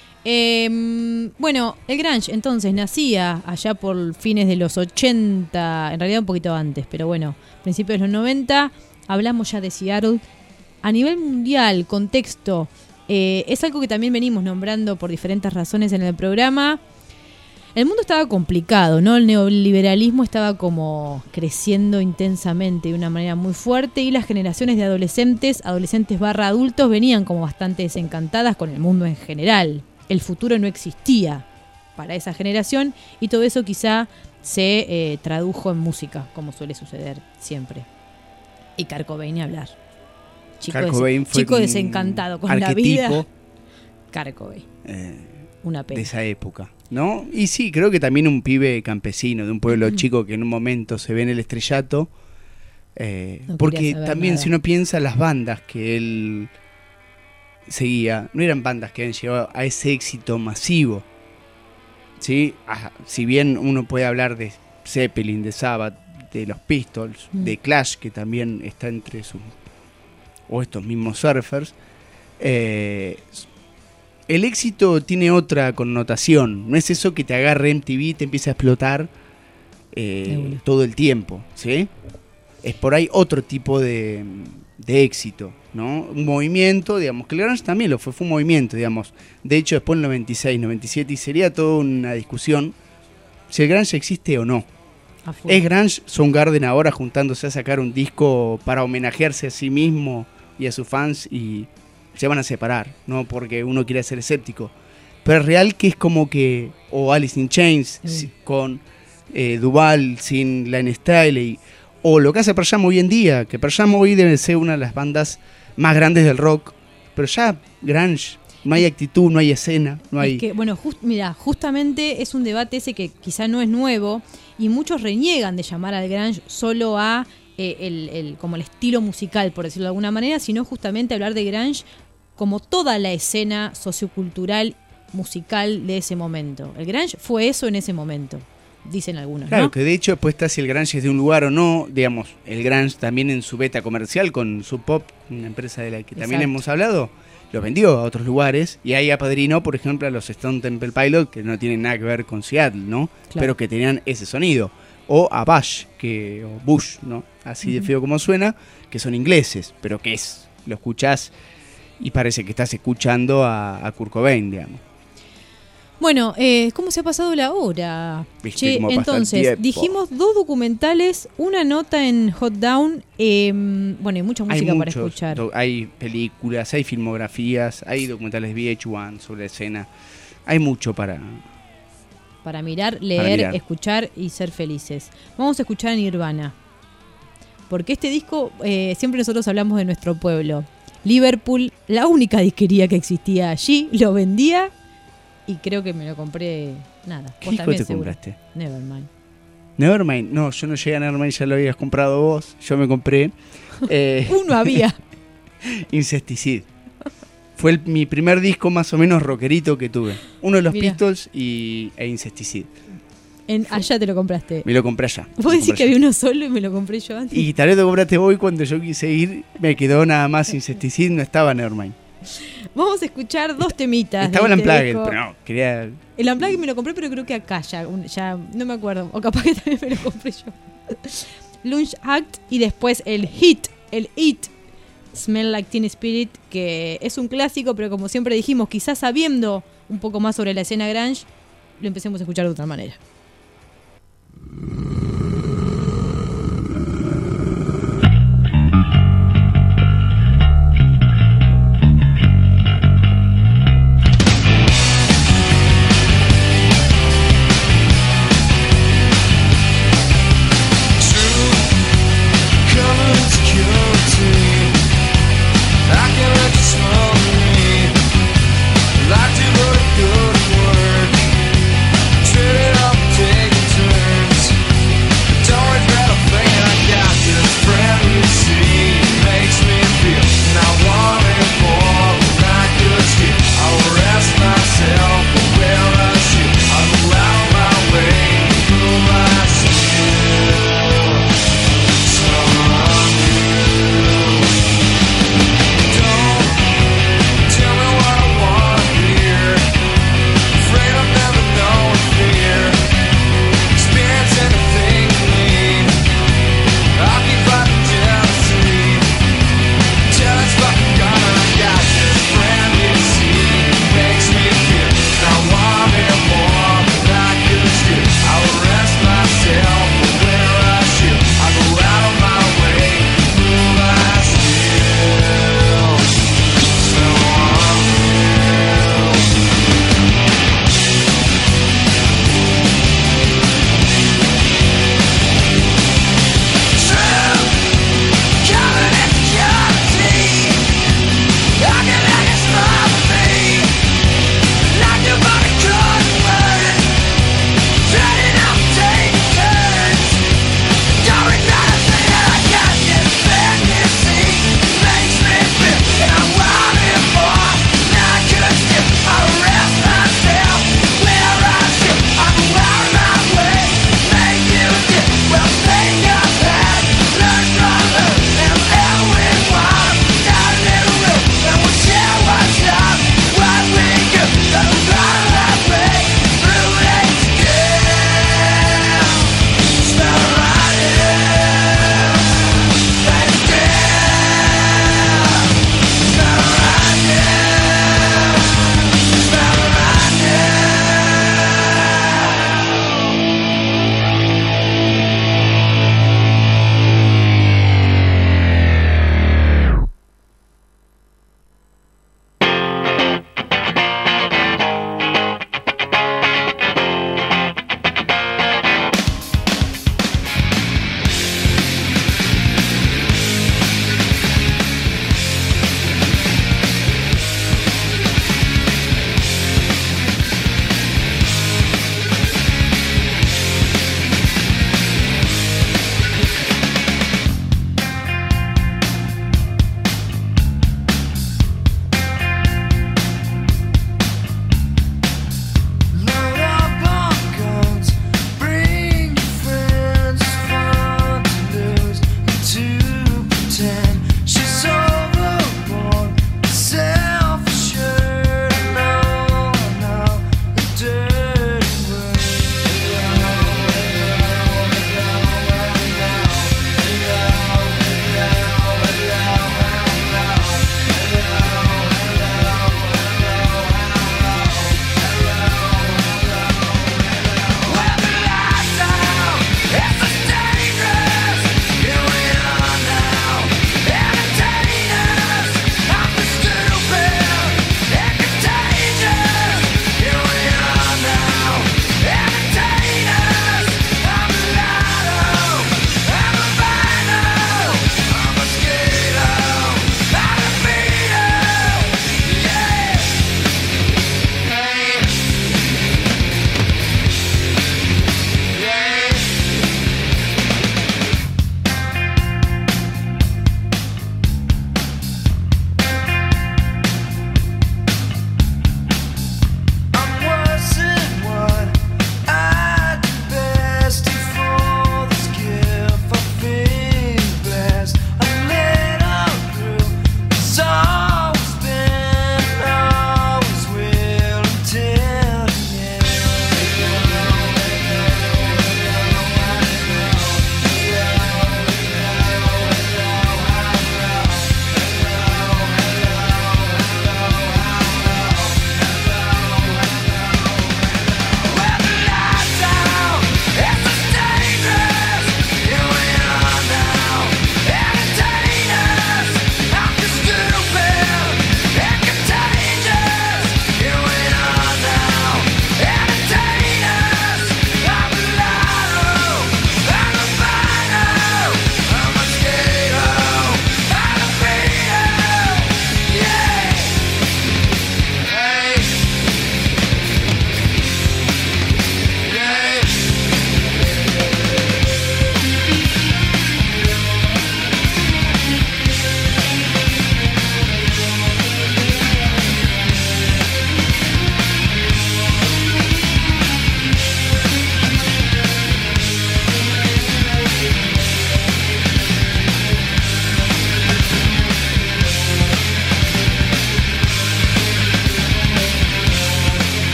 Eh, bueno, el grunge entonces nacía allá por fines de los ochenta, en realidad un poquito antes, pero bueno, principios de los noventa, hablamos ya de Seattle. A nivel mundial, contexto, eh, es algo que también venimos nombrando por diferentes razones en el programa. El mundo estaba complicado, ¿no? El neoliberalismo estaba como creciendo intensamente de una manera muy fuerte y las generaciones de adolescentes, adolescentes barra adultos, venían como bastante desencantadas con el mundo en general. El futuro no existía para esa generación y todo eso quizá se eh, tradujo en música, como suele suceder siempre. Y Kurt Cobain ni hablar. Chico, Kurt Cobain des- fue chico desencantado con la vida. Kurt Cobain. Eh, Una pena. De esa época, ¿no? Y sí, creo que también un pibe campesino de un pueblo Mm. chico que en un momento se ve en el estrellato. Eh, No porque quería saber también nada. si uno piensa las bandas que él seguía, no eran bandas que habían llegado a ese éxito masivo. ¿Sí? Ah, si bien uno puede hablar de Zeppelin, de Sabbath, de los Pistols, Mm. de Clash, que también está entre sus... o estos mismos Surfers, eh, el éxito tiene otra connotación. No es eso que te agarre M T V y te empieza a explotar eh, todo el tiempo, ¿sí? Es por ahí otro tipo de, de éxito, ¿no? Un movimiento, digamos, que el grunge también lo fue, fue un movimiento, digamos. De hecho, después en el noventa y seis, noventa y siete, y sería toda una discusión si el grunge existe o no. ¿Es grunge Soundgarden ahora juntándose a sacar un disco para homenajearse a sí mismo y a sus fans y se van a separar? No porque uno quiera ser escéptico, pero es real que es como que, o Alice in Chains Mm. si- con eh, Duval sin Line Staley, o lo que hace Pearl Jam hoy en día, que Pearl Jam hoy debe ser una de las bandas más grandes del rock, pero ya grunge, no hay actitud, no hay escena, no hay... Es que, bueno, just, mira, justamente es un debate ese que quizá no es nuevo y muchos reniegan de llamar al grunge solo a eh, el, el, como el estilo musical, por decirlo de alguna manera, sino justamente hablar de grunge como toda la escena sociocultural musical de ese momento. El grunge fue eso en ese momento, dicen algunos, Claro, ¿no? que de hecho después está si el grunge es de un lugar o no, digamos, el grunge también en su beta comercial con Sub Pop, una empresa de la que también Exacto. hemos hablado, lo vendió a otros lugares y ahí apadrinó, por ejemplo, a los Stone Temple Pilots, que no tienen nada que ver con Seattle, ¿no? Claro. Pero que tenían ese sonido. O a Bush, que, o Bush, ¿no? Así de Ujú. feo como suena, que son ingleses, pero que es, lo escuchás y parece que estás escuchando a, a Kurt Cobain, digamos. Bueno, eh, ¿cómo se ha pasado la hora? Viste Che, cómo pasa el entonces, tiempo. dijimos dos documentales, una nota en Hot Down, eh, bueno, y mucha Hay música para muchos, escuchar. do- hay películas, hay filmografías, hay documentales V H uno sobre la escena. Hay mucho para... Para mirar, leer, mirar. escuchar y ser felices. Vamos a escuchar a Nirvana. Porque este disco, eh, siempre nosotros hablamos de nuestro pueblo. Liverpool, la única disquería que existía allí, lo vendía y creo que me lo compré, nada. ¿Qué Vos disco también te seguro. compraste? Nevermind. Nevermind. No, yo no llegué a Nevermind, ya lo habías comprado vos. Yo me compré... eh, Uno había. Incesticide. Fue el- mi primer disco más o menos rockerito que tuve. Uno de los Mirá. Pistols y, e Incesticide. En, allá te lo compraste. Me lo compré allá. Vos Me lo decís compré que allá. había uno solo y me lo compré yo antes. Y tal vez lo compraste vos y cuando yo quise ir me quedó nada más Incesticide, no estaba Nevermind. Vamos a escuchar dos temitas. Estaba de el este Unplugged, disco. pero no, quería... El Unplugged me lo compré, pero creo que acá ya, un- ya no me acuerdo. O capaz que también me lo compré yo. Lunch Act y después el Hit, el It, Smell Like Teen Spirit, que es un clásico, pero como siempre dijimos, quizás sabiendo un poco más sobre la escena grunge, lo empecemos a escuchar de otra manera.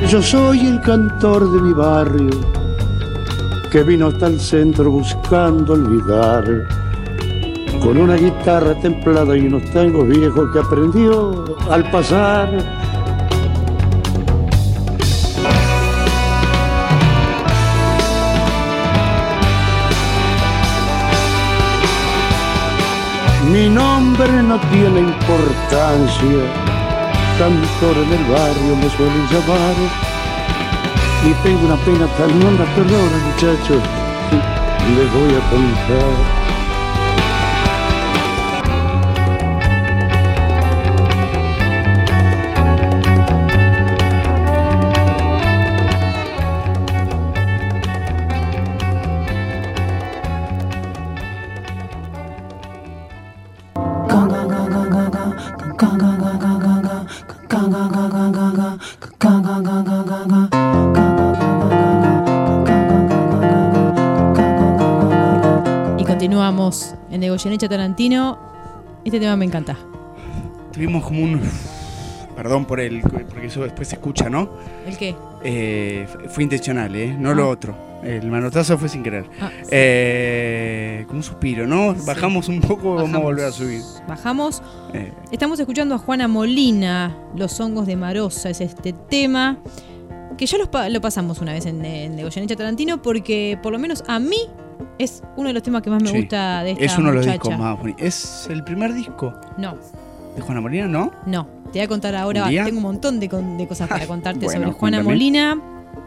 Yo soy el cantor de mi barrio, que vino hasta el centro buscando olvidar, con una guitarra templada y unos tangos viejos que aprendió al pasar. Mi nombre no tiene importancia, cantor en el barrio me suelen llamar, y tengo una pena tan honda, perdona muchachos, les voy a contar. Continuamos en de Goyeneche a Tarantino. Este tema me encanta. Tuvimos como un... Perdón por el... porque eso después se escucha, ¿no? ¿El qué? Eh, fue intencional, ¿eh? No ah. lo otro. El manotazo fue sin querer. Ah, sí. eh, como un suspiro, ¿no? Sí. Bajamos un poco, Bajamos. Vamos a volver a subir. Bajamos. Eh. Estamos escuchando a Juana Molina, Los hongos de Marosa, es este tema que ya los pa- lo pasamos una vez en, en de Goyeneche a Tarantino, porque por lo menos a mí es uno de los temas que más me sí. gusta de esta Es uno de los muchacha. discos más bonitos. ¿Es el primer disco? No. ¿De Juana Molina, no? No. Te voy a contar ahora. Tengo un montón de, con, de cosas para contarte bueno, sobre Juana cuéntame. Molina.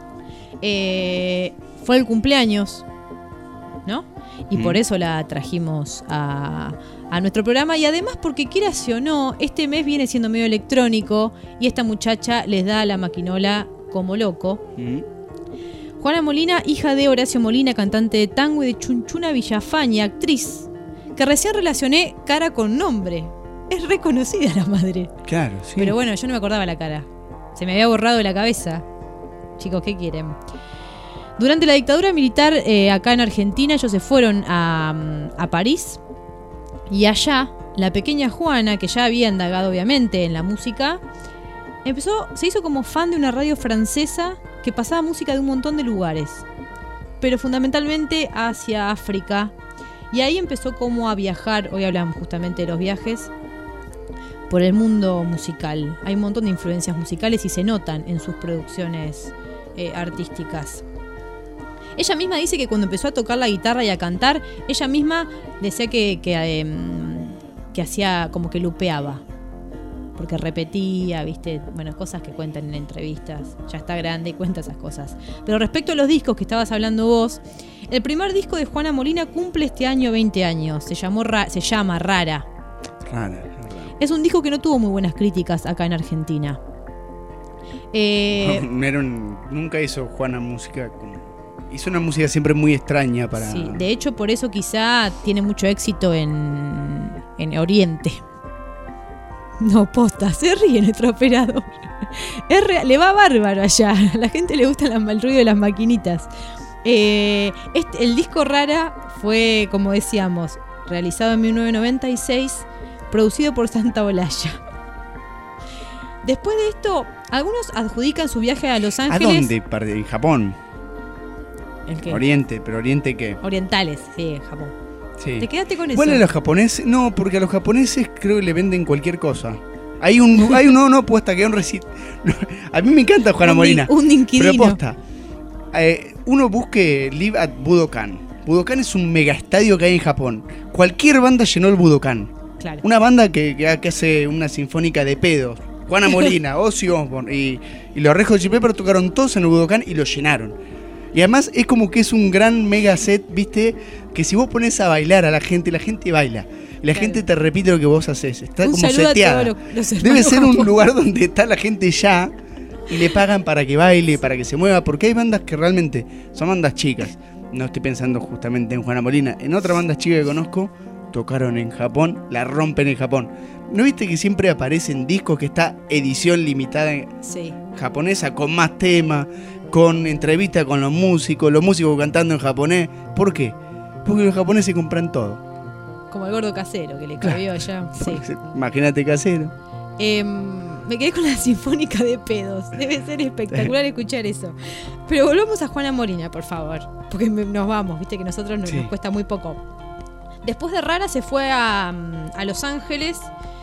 Eh, fue el cumpleaños, ¿no? Y mm. por eso la trajimos a, a nuestro programa. Y además porque quieras o no, este mes viene siendo medio electrónico y esta muchacha les da la maquinola como loco. Mm. Juana Molina, hija de Horacio Molina, cantante de tango, y de Chunchuna Villafaña, actriz, que recién relacioné cara con nombre. Es reconocida la madre. Claro, sí. Pero bueno, yo no me acordaba la cara. Se me había borrado de la cabeza. Chicos, ¿qué quieren? Durante la dictadura militar eh, acá en Argentina, ellos se fueron a, a París. Y allá, la pequeña Juana, que ya había indagado obviamente en la música, empezó, se hizo como fan de una radio francesa que pasaba música de un montón de lugares, pero fundamentalmente hacia África. Y ahí empezó como a viajar. Hoy hablamos justamente de los viajes por el mundo musical. Hay un montón de influencias musicales y se notan en sus producciones eh, artísticas. Ella misma dice que cuando empezó a tocar la guitarra y a cantar, ella misma decía que, que, eh, que hacía como que lupeaba, porque repetía, viste, bueno, cosas que cuentan en entrevistas. Ya está grande y cuenta esas cosas. Pero respecto a los discos que estabas hablando vos, el primer disco de Juana Molina cumple este año veinte años. Se llamó Ra- se llama Rara. Rara. Es un disco que no tuvo muy buenas críticas acá en Argentina. Eh, no, era un, nunca hizo Juana música como, hizo una música siempre muy extraña para... Sí, de hecho por eso quizá tiene mucho éxito en, en Oriente. No, posta, se ríe nuestro operador. Es real, le va bárbaro allá. A la gente le gusta el ruido de las maquinitas. Eh, este, el disco Rara fue, como decíamos, realizado en mil novecientos noventa y seis, producido por Santa Olalla. Después de esto, algunos adjudican su viaje a Los Ángeles. ¿A dónde? ¿En Japón? ¿El qué? Oriente, pero ¿Oriente qué? Orientales, sí, en Japón. Sí. ¿Te quedaste con eso? Bueno, a los japoneses, no, porque a los japoneses creo que le venden cualquier cosa. Hay un, hay un, no, no, posta, que hay un recit. A mí me encanta Juana un Molina. Di, un inquilino. Pero posta, eh, uno busque Live at Budokan. Budokan es un mega estadio que hay en Japón. Cualquier banda llenó el Budokan. Claro. Una banda que, que, que hace una sinfónica de pedos. Juana Molina, Ozzy Osbourne y, y los Red Hot Chili Peppers tocaron todos en el Budokan y lo llenaron. Y además es como que es un gran mega set, ¿viste? Que si vos pones a bailar a la gente, la gente baila. Y la claro. gente te repite lo que vos haces. Está un como seteada. Lo, Debe ser un lugar donde está la gente ya y le pagan para que baile, para que se mueva. Porque hay bandas que realmente son bandas chicas. No estoy pensando justamente en Juana Molina. En otras bandas chicas que conozco, tocaron en Japón, la rompen en Japón. ¿No viste que siempre aparecen discos que está edición limitada sí. japonesa con más temas, con entrevistas con los músicos, los músicos cantando en japonés? ¿Por qué? Porque los japoneses compran todo. Como el gordo Casero que le cabió allá. Sí. Imagínate Casero. Eh, me quedé con la sinfónica de pedos. Debe ser espectacular escuchar eso. Pero volvamos a Juana Molina, por favor. Porque me, nos vamos, viste que a nosotros nos, sí. nos cuesta muy poco. Después de Rara se fue a, a Los Ángeles.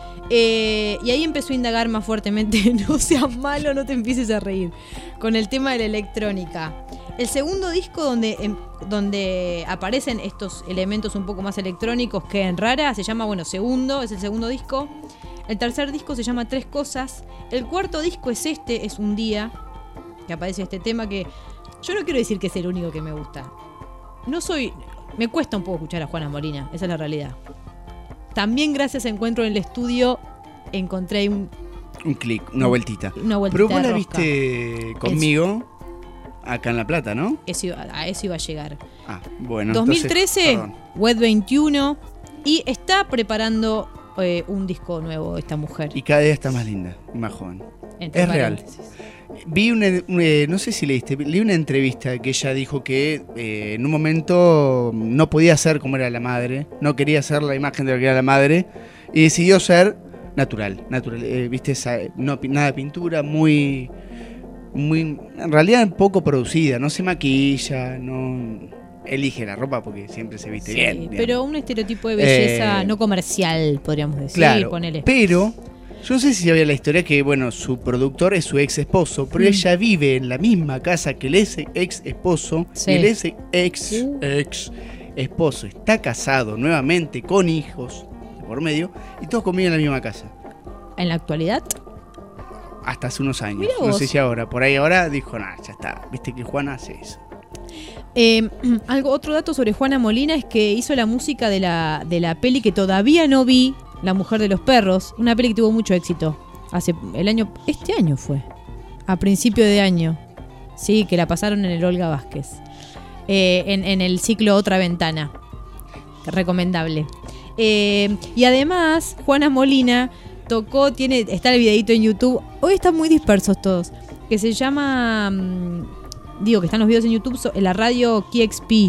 Eh, y ahí empezó a indagar más fuertemente. No seas malo, no te empieces a reír. Con el tema de la electrónica. El segundo disco donde, em, donde aparecen estos elementos un poco más electrónicos que en Rara se llama, bueno, Segundo, es el segundo disco. El tercer disco se llama Tres Cosas. El cuarto disco es este, es Un Día, que aparece este tema que yo no quiero decir que es el único que me gusta. No soy... Me cuesta un poco escuchar a Juana Molina, esa es la realidad. También gracias a Encuentro en el Estudio encontré un... Un clic, una vueltita. Una vueltita. Pero vos la viste conmigo... Acá en La Plata, ¿no? Eso iba, a eso iba a llegar. Ah, bueno. dos mil trece, entonces, Web veintiuno. Y está preparando eh, un disco nuevo esta mujer. Y cada día está más linda y más joven. Entre es real. Vi una, una, no sé si leíste, leí una entrevista que ella dijo que eh, en un momento no podía ser como era la madre, no quería ser la imagen de lo que era la madre, y decidió ser natural. natural eh, ¿Viste? Esa, no, nada de pintura, muy... muy en realidad poco producida, no se maquilla, no elige la ropa porque siempre se viste sí, bien. Digamos. Pero un estereotipo de belleza eh, no comercial, podríamos decir. Claro, ponele. Pero yo no sé si sabía la historia que, bueno, su productor es su ex esposo, pero mm. ella vive en la misma casa que el ex esposo. Sí. Y el ex, ex, uh. ex esposo está casado nuevamente con hijos por medio y todos conviven en la misma casa. ¿En la actualidad? Hasta hace unos años, no sé si ahora. Por ahí ahora dijo, nada, ya está. Viste que Juana hace eso. Eh, algo, otro dato sobre Juana Molina es que hizo la música de la, de la peli que todavía no vi, La Mujer de los Perros. Una peli que tuvo mucho éxito. Hace el año, este año fue. A principio de año. Sí, que la pasaron en el Olga Vázquez. Eh, en, en el ciclo Otra Ventana. Recomendable. Eh, y además, Juana Molina... tocó, tiene, está el videito en YouTube. Hoy están muy dispersos todos. Que se llama, digo que están los videos en YouTube, en la radio K X P.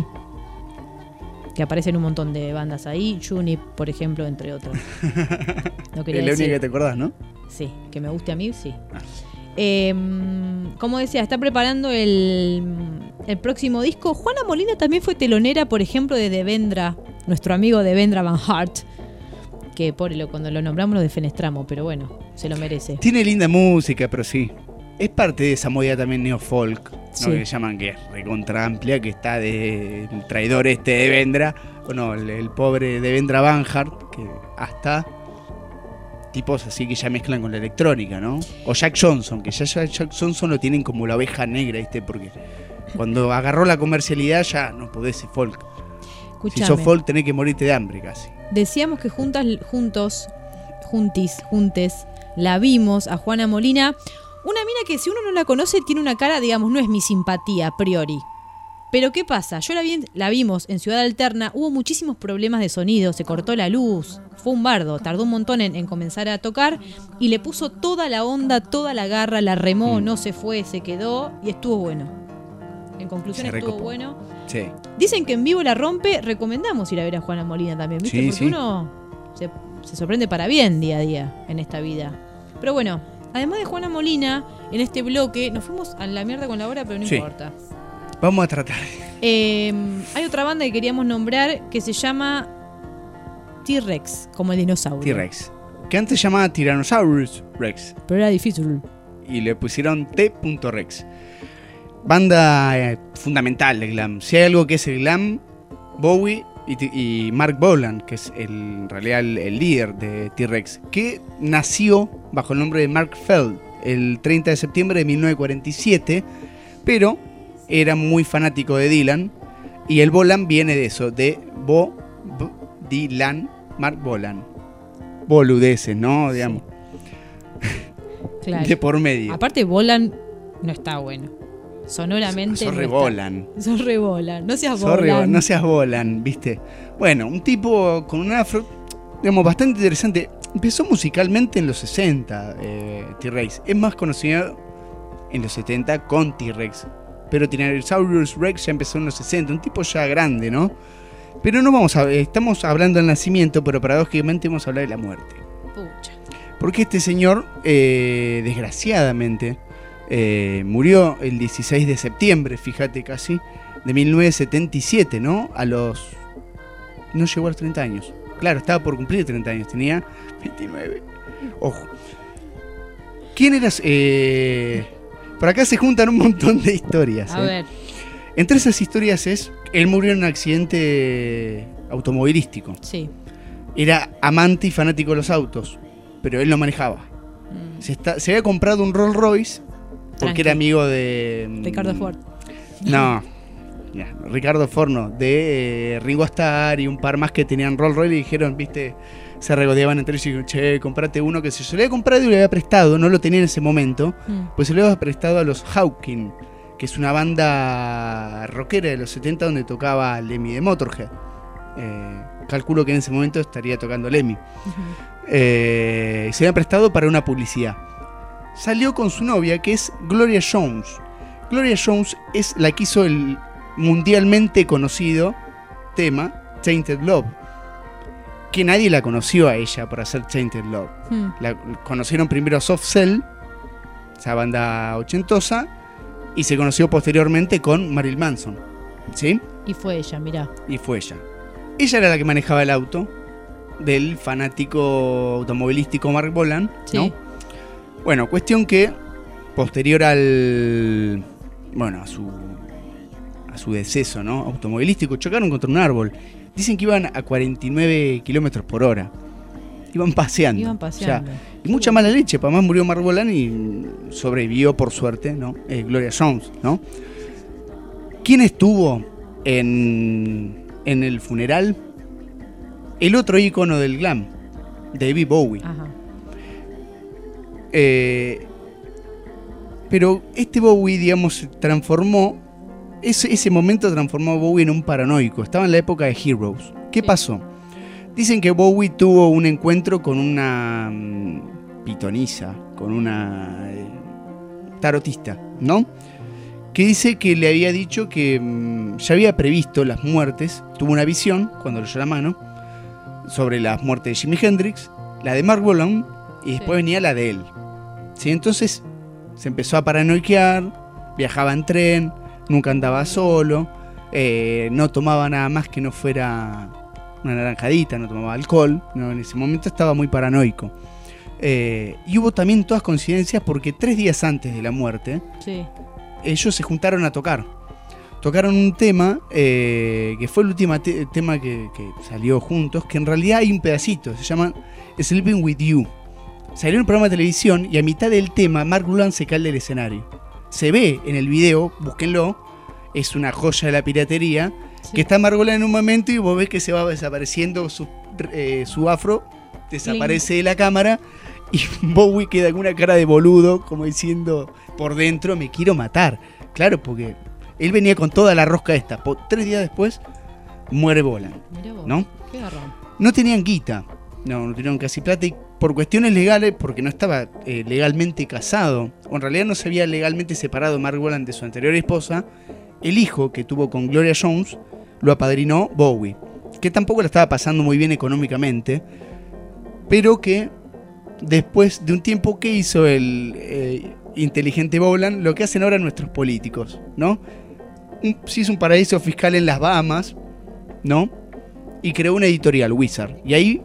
Que aparecen un montón de bandas ahí. Junip, por ejemplo, entre otros. No es la única que te acordás, ¿no? Sí, que me guste a mí, sí. Ah. Eh, como decía, está preparando el, el próximo disco. Juana Molina también fue telonera, por ejemplo, de Devendra, nuestro amigo Devendra Van Hart. Que por lo, cuando lo nombramos lo defenestramos, pero bueno, se lo merece. Tiene linda música, pero sí. Es parte de esa movida también neofolk, ¿no? Sí. Que llaman que es recontra amplia, que está de el traidor este de Devendra, o no, el, el pobre Devendra Van Hart, que hasta tipos así que ya mezclan con la electrónica, ¿no? O Jack Johnson, que ya, ya Jack Johnson lo tienen como la oveja negra, ¿viste? Porque cuando agarró la comercialidad ya no podés ser folk. Escuchame. Si sos folk tenés que morirte de hambre casi. Decíamos que juntas, juntos, juntis, juntes, la vimos a Juana Molina. Una mina que si uno no la conoce tiene una cara, digamos, no es mi simpatía a priori. Pero ¿qué pasa? Yo la, vi, la vimos en Ciudad Alterna, hubo muchísimos problemas de sonido, se cortó la luz, fue un bardo, tardó un montón en, en comenzar a tocar y le puso toda la onda, toda la garra, la remó, mm. no se fue, se quedó y estuvo bueno. En conclusión se estuvo recopó. bueno. Sí. Dicen que en vivo la rompe, recomendamos ir a ver a Juana Molina también, ¿viste? Sí, porque sí. uno se, se sorprende para bien día a día en esta vida. Pero bueno, además de Juana Molina, en este bloque, nos fuimos a la mierda con la hora, pero no sí. importa. Vamos a tratar. Eh, hay otra banda que queríamos nombrar que se llama T-Rex, como el dinosaurio. T-Rex. Que antes se llamaba Tyrannosaurus Rex. Pero era difícil. Y le pusieron T.Rex. Banda eh, fundamental de glam. Si hay algo que es el glam, Bowie y, y Mark Bolan, que es el, en realidad el, el líder de T-Rex, que nació bajo el nombre de Mark Feld el treinta de septiembre de mil novecientos cuarenta y siete, pero era muy fanático de Dylan, y el Bolan viene de eso, de Bo, B, Dylan, Mark Bolan. Boludeces, ¿no? Digamos. Claro. De por medio. Aparte, Bolan no está bueno. Sonoramente. Sos no rebolan. Sos rebolan. No seas bolan. No seas bolan, ¿viste? Bueno, un tipo con un afro, digamos, bastante interesante. Empezó musicalmente en los sesenta, eh, T-Rex. Es más conocido en los setenta con T-Rex. Pero Tyrannosaurus Rex ya empezó en los sesenta. Un tipo ya grande, ¿no? Pero no vamos a... Estamos hablando del nacimiento, pero paradójicamente vamos a hablar de la muerte. Pucha. Porque este señor, eh, desgraciadamente, eh, murió el dieciséis de septiembre, fíjate casi, de mil novecientos setenta y siete, ¿no? A los... no llegó a los treinta años. Claro, estaba por cumplir treinta años, tenía veintinueve. Ojo. ¿Quién eras? Eh, por acá se juntan un montón de historias. A ¿eh? ver. Entre esas historias es, él murió en un accidente automovilístico. Sí. Era amante y fanático de los autos, pero él no manejaba. Mm. Se, está, se había comprado un Rolls Royce porque Tranqui. era amigo de... Ricardo Ford. No, ya, Ricardo Ford no, de eh, Ringo Starr y un par más que tenían Rolls Royce y dijeron, viste, se regodeaban entre ellos y dijeron, che, comprate uno que se yo le había comprado y le había prestado, no lo tenía en ese momento, Mm. pues se lo había prestado a los Hawking, que es una banda rockera de los setenta donde tocaba Lemmy de Motorhead. Eh, calculo que en ese momento estaría tocando Lemmy. Ujú. Eh, se había prestado para una publicidad. Salió con su novia, que es Gloria Jones. Gloria Jones es la que hizo el mundialmente conocido tema Tainted Love, que nadie la conoció a ella por hacer Tainted Love. Mm. La conocieron primero a Soft Cell, esa banda ochentosa, y se conoció posteriormente con Marilyn Manson, ¿sí? Y fue ella, mirá. Y fue ella. Ella era la que manejaba el auto del fanático automovilístico Mark Bolan, Sí. ¿no? Bueno, cuestión que posterior al... bueno, a su a su deceso, ¿no? Automovilístico, chocaron contra un árbol. Dicen que iban a cuarenta y nueve kilómetros por hora. Iban paseando. Iban paseando. O sea, y mucha mala leche. Para más murió Mark Bolan y sobrevivió por suerte, ¿no? Eh, Gloria Jones, ¿no? ¿Quién estuvo en, en el funeral? El otro ícono del glam, David Bowie. Ajá. Eh, pero este Bowie, digamos, se transformó, ese, ese momento transformó a Bowie en un paranoico. Estaba en la época de Heroes. ¿Qué Sí. pasó? Dicen que Bowie tuvo un encuentro con una mm, pitonisa, con una eh, tarotista, ¿no? Que dice que le había dicho que mm, ya había previsto las muertes, tuvo una visión, cuando leyó la mano, sobre las muertes de Jimi Hendrix, la de Mark Bolan, y después Sí. venía la de él. ¿Sí? Entonces se empezó a paranoiquear, viajaba en tren, nunca andaba solo, eh, no tomaba nada más que no fuera una naranjadita, no tomaba alcohol, no, en ese momento estaba muy paranoico. Eh, y hubo también todas coincidencias porque tres días antes de la muerte, Sí. ellos se juntaron a tocar. Tocaron un tema, eh, que fue el último te- tema que, que salió juntos, que en realidad hay un pedacito, se llama Sleeping With You. Salió en un programa de televisión y a mitad del tema Mark Bolan se cae del escenario. Se ve en el video, búsquenlo, es una joya de la piratería, Sí. que está Mark Bolan en un momento y vos ves que se va desapareciendo su, eh, su afro, desaparece de la cámara y Bowie queda con una cara de boludo, como diciendo por dentro, me quiero matar. Claro, porque él venía con toda la rosca esta. Po- tres días después muere Bolan, Mirá vos. ¿no? Qué garrón. No tenían guita, no, no tenían casi plata y por cuestiones legales, porque no estaba eh, legalmente casado, o en realidad no se había legalmente separado Mark Bolan de su anterior esposa, el hijo que tuvo con Gloria Jones lo apadrinó Bowie, que tampoco la estaba pasando muy bien económicamente, pero que después de un tiempo que hizo el eh, inteligente Bolan, lo que hacen ahora nuestros políticos, ¿no? Un, se hizo un paraíso fiscal en las Bahamas, ¿no? Y creó una editorial, Wizard, y ahí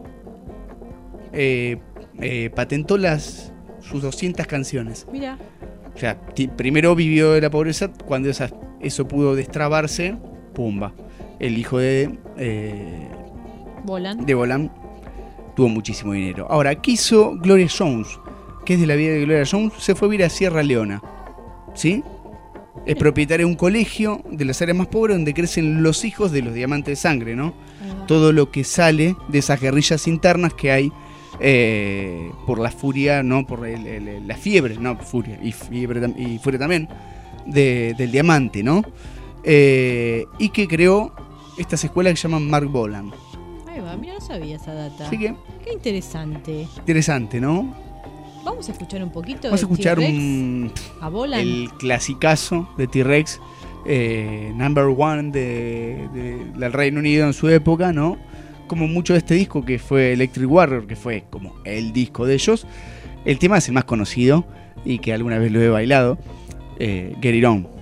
eh, eh, patentó las sus doscientas canciones. Mirá. O sea, ti- primero vivió de la pobreza, cuando esa- eso pudo destrabarse, pumba. El hijo de, eh, Bolan. de Bolan tuvo muchísimo dinero. Ahora, ¿qué hizo Gloria Jones? ¿Qué es de la vida de Gloria Jones? Se fue a vivir a Sierra Leona, ¿sí? Es propietaria de un colegio de las áreas más pobres donde crecen los hijos de los diamantes de sangre, ¿no? Ah. Todo lo que sale de esas guerrillas internas que hay eh, por la furia, no por el- el- la fiebre, no furia y fiebre tam- y furia también de- del diamante, ¿no? Eh, y que creó estas escuelas que se llaman Mark Bolan. Ahí va, mira, no sabía esa data. Así que Qué interesante. interesante, ¿no? Vamos a escuchar un poquito Vamos a de escuchar T-Rex un, a Bolan. el clasicazo de T-Rex, eh, number one de, de- del Reino Unido en su época, ¿no? como mucho de este disco, que fue Electric Warrior, que fue como el disco de ellos, el tema es el más conocido y que alguna vez lo he bailado, eh, Get It On.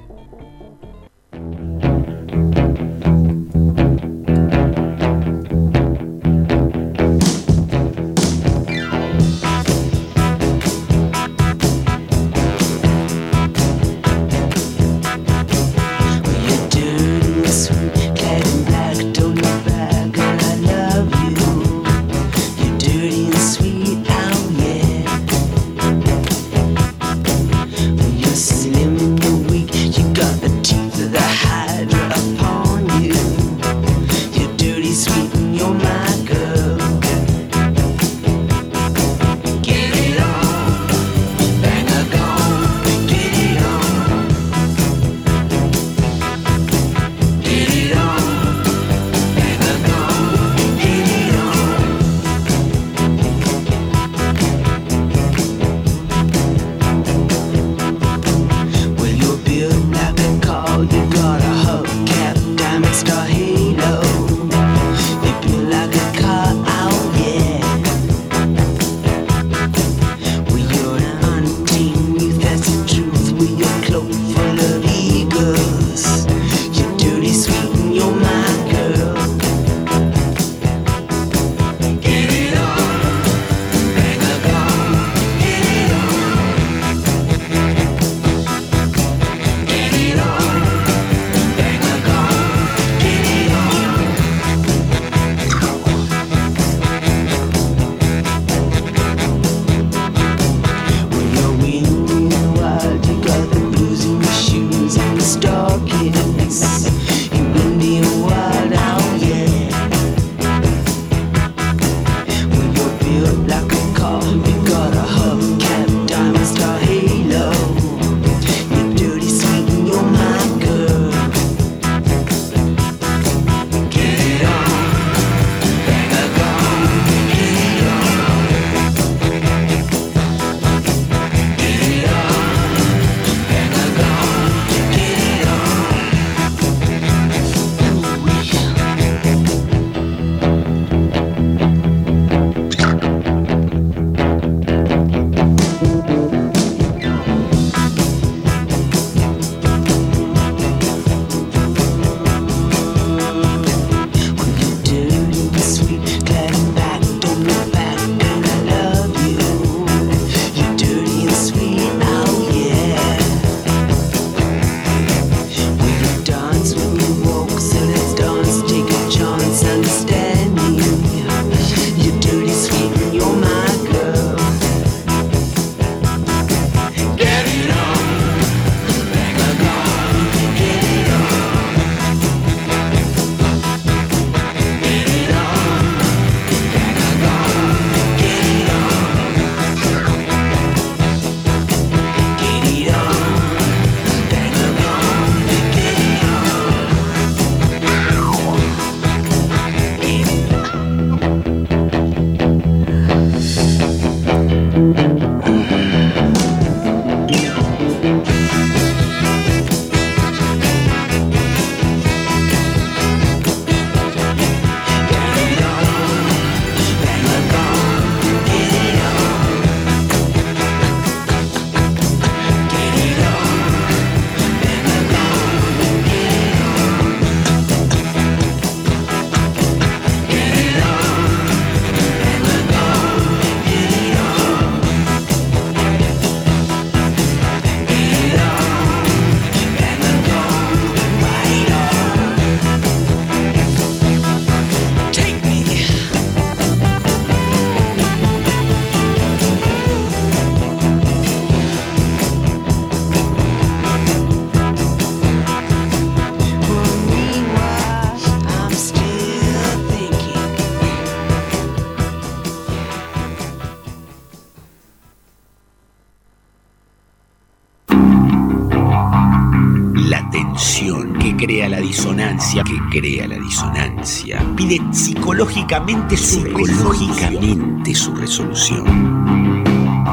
crea la disonancia, que crea la disonancia. Pide psicológicamente su psicológicamente su resolución.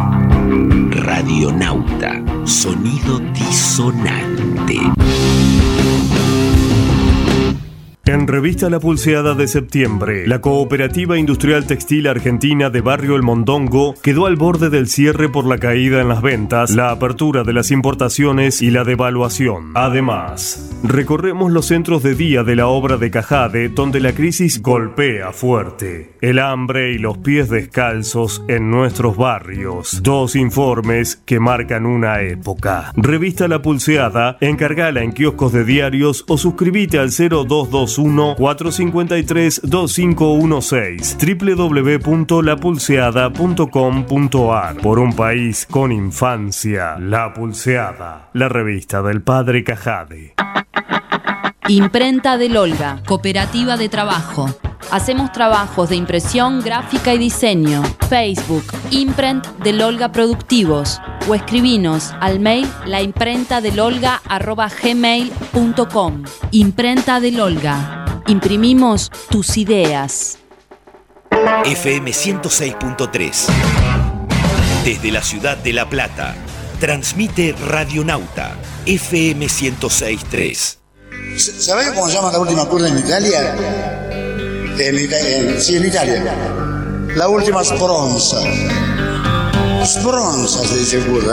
Radionauta, sonido disonante. En Revista La Pulseada de septiembre, la Cooperativa Industrial Textil Argentina de Barrio El Mondongo quedó al borde del cierre por la caída en las ventas, la apertura de las importaciones y la devaluación. Además, recorremos los centros de día de la obra de Cajade, donde la crisis golpea fuerte. El hambre y los pies descalzos en nuestros barrios. Dos informes que marcan una época. Revista La Pulseada, encargala en kioscos de diarios o suscríbete al cero dos dos uno, cuatro cinco tres, dos cinco uno seis, doble u doble u doble u punto la pulseada punto com punto a r. Por un país con infancia, La Pulseada, la revista del padre Cajade. Imprenta del Olga, cooperativa de trabajo. Hacemos trabajos de impresión, gráfica y diseño. Facebook, Imprent del Olga Productivos. O escribinos al mail laimprentadelolga arroba gmail punto com. Imprenta del Olga. Imprimimos tus ideas. F M ciento seis punto tres. Desde la ciudad de La Plata, transmite Radionauta F M ciento seis punto tres. ¿Sabés cómo se llama la última curva en Italia? En, en, sí, en Italia. La última Spronza. Spronza se dice curva.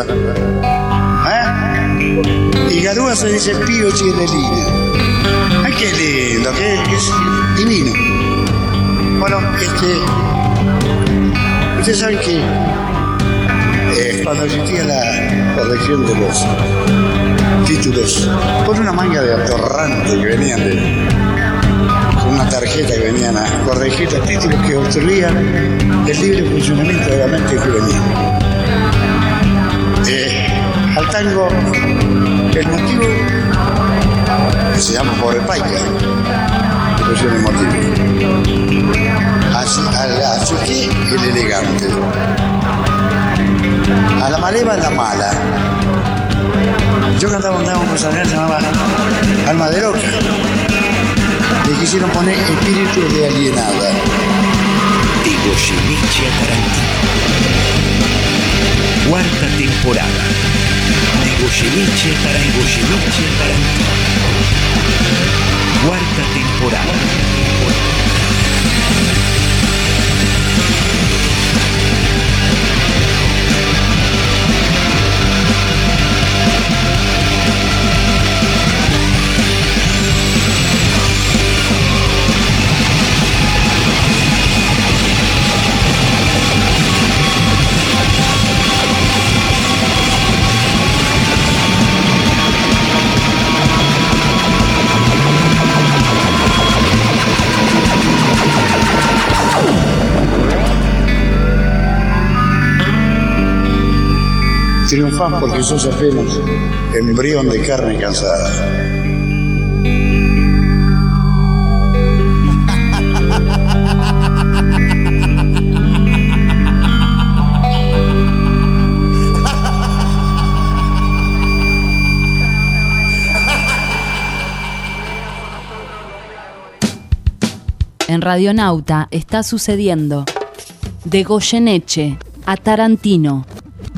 ¿Eh? Y Garúa se dice Pío Cirellina. ¡Ay, qué lindo! Qué, qué es divino. Bueno, este... Ustedes saben que eh, cuando existía la corrección de los títulos por una manga de atorrantes que venían de... una tarjeta que venían a corregir los títulos que obstruían el libre funcionamiento de la mente juvenil. Eh, al tango, el motivo se llama Pobre Paica, que pusieron el motivo. A Chuquí, el elegante. A la maleva, la mala. Yo cantaba un tango personal que se llamaba Alma de Loca. Le quisieron poner espíritu de alienada. De Goyeneche a Tarantino. Cuarta temporada. De Goyeneche para Goyeneche a Tarantino. Cuarta temporada. Triunfás porque sos apenas embrión de carne cansada. En Radionauta está sucediendo de Goyeneche a Tarantino.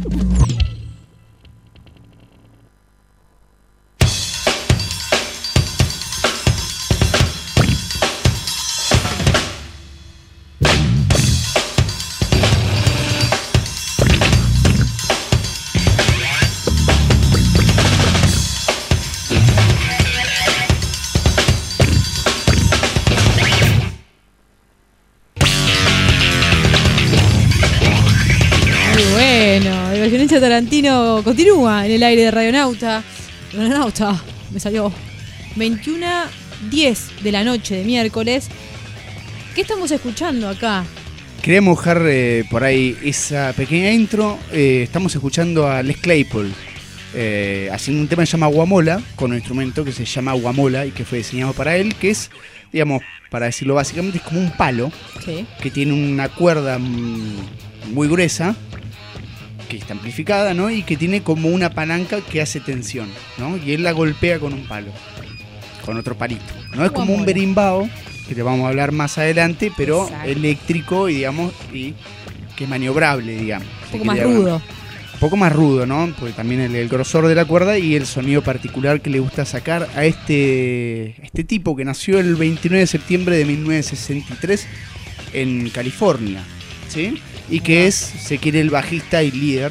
Tarantino continúa en el aire de Radionauta. Radionauta, me salió veintiuno diez de la noche de miércoles. ¿Qué estamos escuchando acá? Quería mojar eh, por ahí esa pequeña intro. Eh, estamos escuchando a Les Claypool eh, haciendo un tema que se llama Guamola, con un instrumento que se llama Guamola y que fue diseñado para él, que es, digamos, para decirlo básicamente, es como un palo, sí, que tiene una cuerda muy gruesa, que está amplificada, ¿no? Y que tiene como una palanca que hace tensión, ¿no? Y él la golpea con un palo, con otro palito. No es como un berimbau, que te vamos a hablar más adelante, pero exacto, eléctrico y, digamos, y que es maniobrable, digamos. Un poco más rudo. un poco más rudo, ¿no? Porque también el, el grosor de la cuerda y el sonido particular que le gusta sacar a este, este tipo que nació el veintinueve de septiembre de mil novecientos sesenta y tres en California, ¿sí? Y que es, se quiere, el bajista y líder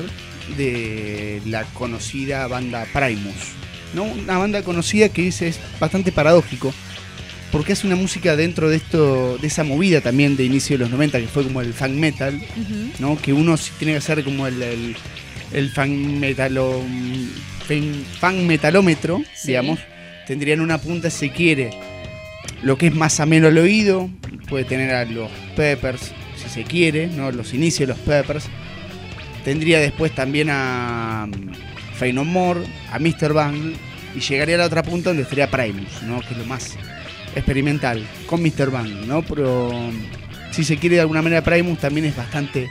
de la conocida banda Primus, ¿no? Una banda conocida que dice es bastante paradójico, porque hace una música dentro de esto, de esa movida también de inicio de los noventa, que fue como el funk metal, uh-huh. ¿no? Que uno sí tiene que hacer como el, el, el funk, metalo, funk metalómetro, sí. digamos. Tendrían una punta, si quiere, lo que es más ameno al oído, puede tener a los Peppers, si se quiere, ¿no? Los inicios de los Peppers. Tendría después también a Faith No More, a mister Bungle, y llegaría a la otra punta donde estaría Primus, ¿no? Que es lo más experimental, con mister Bungle, ¿no? Pero si se quiere de alguna manera, Primus también es bastante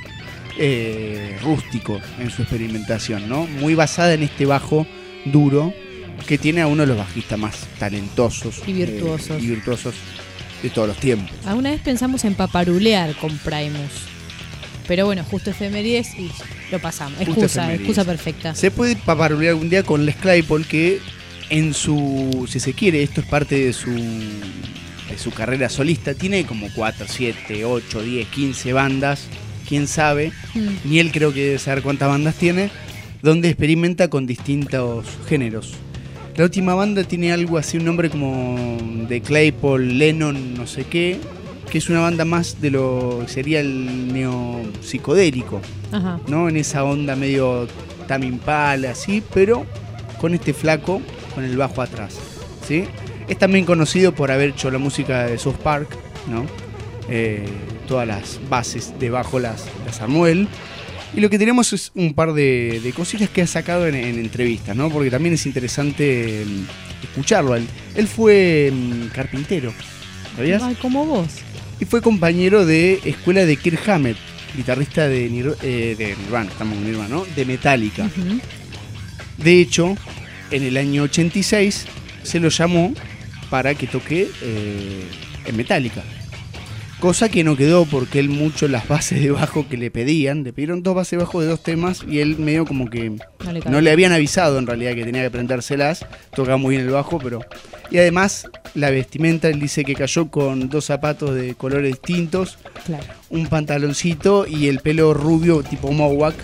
eh, rústico en su experimentación, ¿no? Muy basada en este bajo duro que tiene a uno de los bajistas más talentosos y virtuosos, eh, y virtuosos de todos los tiempos. Alguna vez pensamos en paparulear con Primus, pero bueno, justo efemérides y lo pasamos. Excusa, excusa perfecta. Se puede paparulear algún día con Les Claypool, que en su, si se quiere, esto es parte de su de su carrera solista, tiene como cuatro, siete, ocho, diez, quince bandas, quién sabe, mm. ni él creo que debe saber cuántas bandas tiene, donde experimenta con distintos géneros. La última banda tiene algo así, un nombre como de Claypool, Lennon, no sé qué, que es una banda más de lo que sería el neo psicodélico, Ajá. ¿no? En esa onda medio Tame Impala, así, pero con este flaco, con el bajo atrás, ¿sí? Es también conocido por haber hecho la música de South Park, ¿no? Eh, todas las bases de bajo las, las armó él. Y lo que tenemos es un par de, de cosillas que ha sacado en, en entrevistas, ¿no? Porque también es interesante eh, escucharlo. Él, él fue eh, carpintero, ¿sabías? Ay, como vos. Y fue compañero de escuela de Kirk Hammett, guitarrista de, Nir- eh, de Nirvana, estamos en Nirvana, ¿no? De Metallica. Uh-huh. De hecho, en el año ochenta y seis se lo llamó para que toque eh, en Metallica. Cosa que no quedó porque él mucho las bases de bajo que le pedían, le pidieron dos bases de bajo de dos temas y él medio como que no le, no le habían avisado en realidad que tenía que aprendérselas, tocaba muy bien el bajo, pero... Y además la vestimenta, él dice que cayó con dos zapatos de colores distintos, claro. un pantaloncito y el pelo rubio tipo mohawk,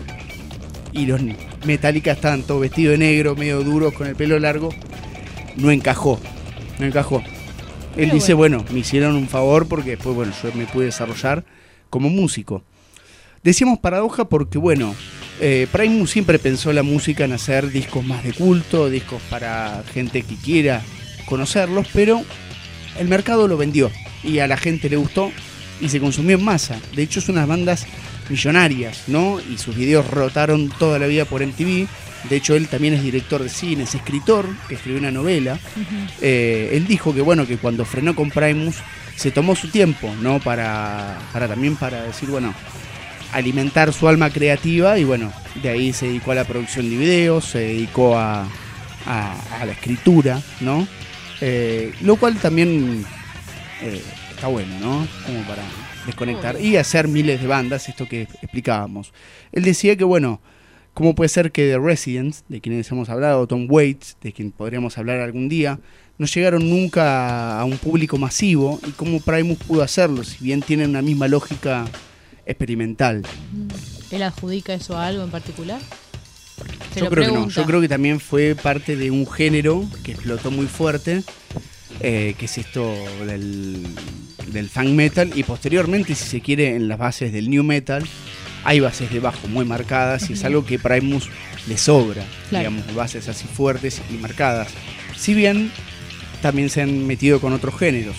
y los Metallica estaban todos vestidos de negro, medio duros, con el pelo largo, no encajó, no encajó. Él Pero dice, bueno. bueno, me hicieron un favor porque después, bueno, yo me pude desarrollar como músico. Decíamos paradoja porque, bueno, eh, Primus siempre pensó la música en hacer discos más de culto, discos para gente que quiera conocerlos, pero el mercado lo vendió y a la gente le gustó y se consumió en masa. De hecho, son unas bandas millonarias, ¿no? Y sus videos rotaron toda la vida por M T V. De hecho, él también es director de cine, es escritor, que escribió una novela. Uh-huh. Eh, él dijo que, bueno, que cuando frenó con Primus se tomó su tiempo, ¿no? Para, para también para decir, bueno, alimentar su alma creativa y, bueno, de ahí se dedicó a la producción de videos, se dedicó a, a, a la escritura, ¿no? Eh, lo cual también eh, está bueno, ¿no? Como para desconectar y hacer miles de bandas, esto que explicábamos. Él decía que, bueno, ¿cómo puede ser que The Residents, de quienes hemos hablado, Tom Waits, de quien podríamos hablar algún día, no llegaron nunca a un público masivo? ¿Y cómo Primus pudo hacerlo, si bien tienen una misma lógica experimental? ¿Él adjudica eso a algo en particular? Yo creo pregunta. que no, yo creo que también fue parte de un género que explotó muy fuerte, eh, que es esto del, del funk metal, y posteriormente, si se quiere, en las bases del new metal, hay bases de bajo muy marcadas y es algo que Primus le sobra, claro. digamos, bases así fuertes y marcadas. Si bien también se han metido con otros géneros.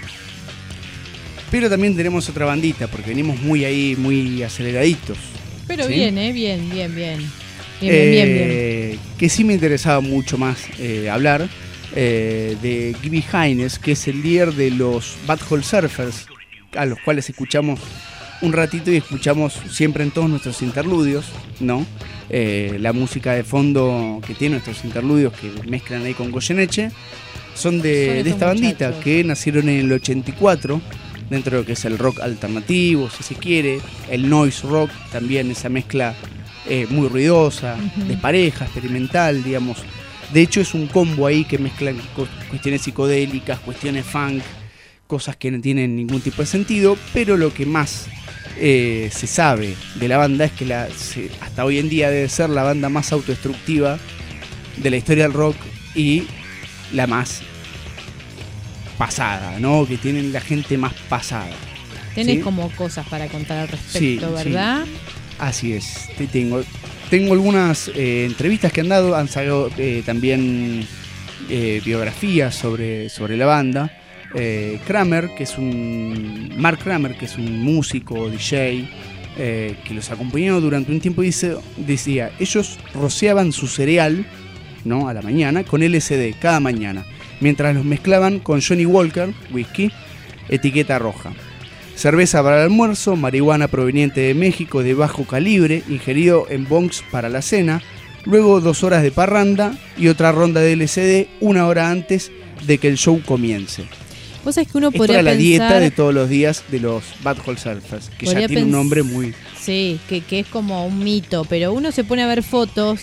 Pero también tenemos otra bandita, porque venimos muy ahí, muy aceleraditos. Pero ¿sí? bien, ¿eh? Bien, bien, bien. Bien, eh, bien, bien, bien. Que sí me interesaba mucho más eh, hablar eh, de Gibby Haynes, que es el líder de los Butthole Surfers, a los cuales escuchamos un ratito y escuchamos siempre en todos nuestros interludios, ¿no? Eh, la música de fondo que tiene nuestros interludios que mezclan ahí con Goyeneche son de, de esta bandita muchachos. Que nacieron en el ochenta y cuatro, dentro de lo que es el rock alternativo, si se quiere, el noise rock, también esa mezcla eh, muy ruidosa, Ujú. de pareja, experimental, digamos. De hecho es un combo ahí que mezcla cu- cuestiones psicodélicas, cuestiones funk, cosas que no tienen ningún tipo de sentido, pero lo que más eh, se sabe de la banda es que la, se, hasta hoy en día debe ser la banda más autodestructiva de la historia del rock y la más pasada, ¿no? Que tienen la gente más pasada. Tenés ¿sí? como cosas para contar al respecto, Sí, ¿verdad? Así es, te tengo. Tengo algunas eh, entrevistas que han dado, han salido eh, también eh, biografías sobre, sobre la banda. Eh, Kramer, que es un. Mark Kramer, que es un músico, D J, eh, que los acompañó durante un tiempo, dice, decía, ellos rociaban su cereal, ¿no? A la mañana, con L S D cada mañana, mientras los mezclaban con Johnny Walker, whisky, etiqueta roja. Cerveza para el almuerzo, marihuana proveniente de México de bajo calibre, ingerido en bongs para la cena, luego dos horas de parranda y otra ronda de L S D una hora antes de que el show comience. Vos sabés que uno Esto podría era la pensar... dieta de todos los días de los Bad Hole Surfers, que ya Podría tiene un pens- nombre muy... Sí, que, que es como un mito, pero uno se pone a ver fotos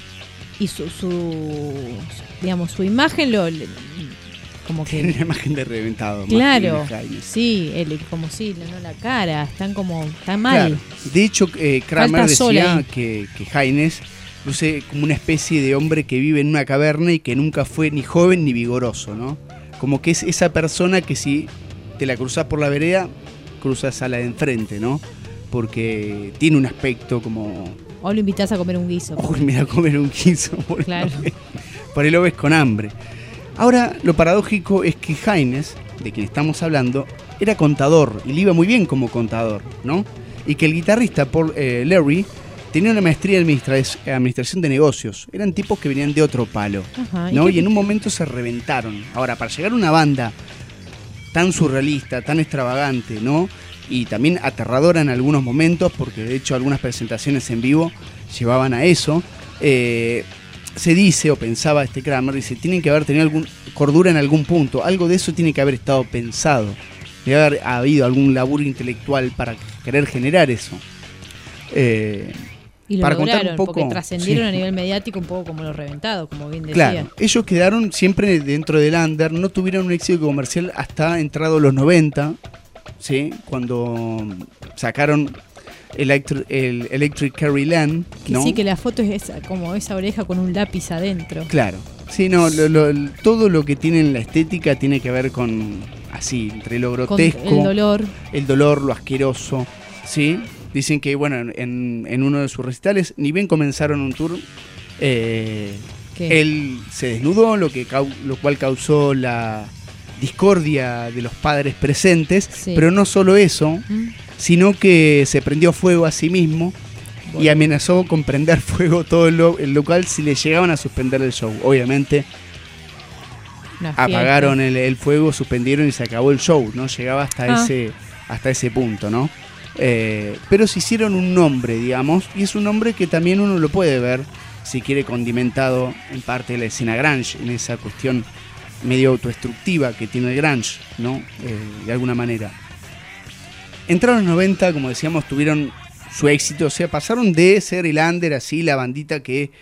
y su, su digamos, su imagen lo... le- como Tiene una que... imagen de reventado. Claro, Martín Haynes. sí, el, como sí, no la cara, están como, están mal. Claro. De hecho, eh, Kramer Falta sol decía ahí. que, que Haynes luce como una especie de hombre que vive en una caverna y que nunca fue ni joven ni vigoroso, ¿no? Como que es esa persona que si te la cruzás por la vereda, cruzas a la de enfrente, ¿no? Porque tiene un aspecto como... O lo invitás a comer un guiso. Uy, me da a comer un guiso. Por, Claro. por ahí lo ves con hambre. Ahora, lo paradójico es que Haynes, de quien estamos hablando, era contador y le iba muy bien como contador, ¿no? Y que el guitarrista Paul eh, Larry tenía una maestría en administra- administración de negocios. Eran tipos que venían de otro palo, Ajá, ¿no? qué- Y en un momento se reventaron. Ahora, para llegar a una banda tan surrealista, tan extravagante, ¿no? Y también aterradora en algunos momentos, porque de hecho algunas presentaciones en vivo llevaban a eso. Eh, se dice, o pensaba este Kramer, dice, tienen que haber tenido algún cordura en algún punto. Algo de eso tiene que haber estado pensado. Debe haber habido algún laburo intelectual para querer generar eso. Eh, Y lo para contar lograron, un poco, porque trascendieron sí. a nivel mediático un poco como los reventados, como bien decía. Claro, ellos quedaron siempre dentro del under, no tuvieron un éxito comercial hasta entrado los noventa, ¿sí? Cuando sacaron Electri- el Electric Carry Land, Que ¿no? sí, que la foto es esa, como esa oreja con un lápiz adentro. Claro, sí, no, lo- lo- todo lo que tiene en la estética tiene que ver con, así, entre lo Con grotesco, el dolor. el dolor, lo asqueroso, ¿sí? Dicen que, bueno, en, en uno de sus recitales, ni bien comenzaron un tour, eh, ¿Qué? él se desnudó, lo, que cau- lo cual causó la discordia de los padres presentes, Sí. pero no solo eso, ¿Mm? sino que se prendió fuego a sí mismo y Bueno. amenazó con prender fuego todo el, lo- el local si le llegaban a suspender el show. Obviamente Una fiesta. apagaron el, el fuego, suspendieron y se acabó el show, ¿no? Llegaba hasta Ah. ese hasta ese punto, ¿no? Eh, pero se hicieron un nombre, digamos, y es un nombre que también uno lo puede ver, si quiere, condimentado en parte de la escena grunge, en esa cuestión medio autodestructiva que tiene el grunge, ¿no? Eh, de alguna manera. Entraron los noventa, como decíamos, tuvieron su éxito, o sea, pasaron de ser el under, así, la bandita que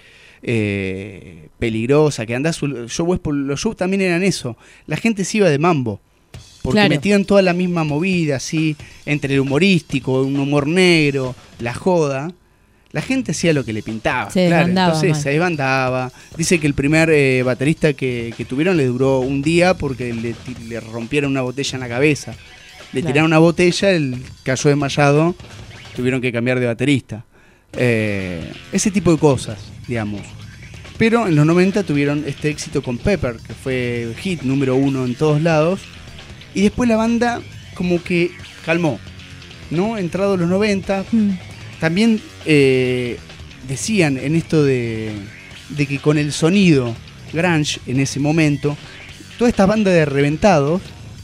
eh, peligrosa, que anda su show, los shows también eran eso, la gente se iba de mambo. Porque Claro. metían toda la misma movida, así, entre el humorístico, un humor negro, la joda. La gente hacía lo que le pintaba. Se claro, desbandaba entonces mal. se desbandaba. Dice que el primer eh, baterista que, que tuvieron le duró un día porque le, ti- le rompieron una botella en la cabeza. Le Claro. tiraron una botella, él cayó desmayado, tuvieron que cambiar de baterista. Eh, ese tipo de cosas, digamos. Pero en los noventa tuvieron este éxito con Pepper, que fue hit número uno en todos lados. Y después la banda como que calmó, ¿no? Entrado los noventa, Mm. también eh, decían en esto de, de que con el sonido grunge en ese momento, todas estas bandas de reventados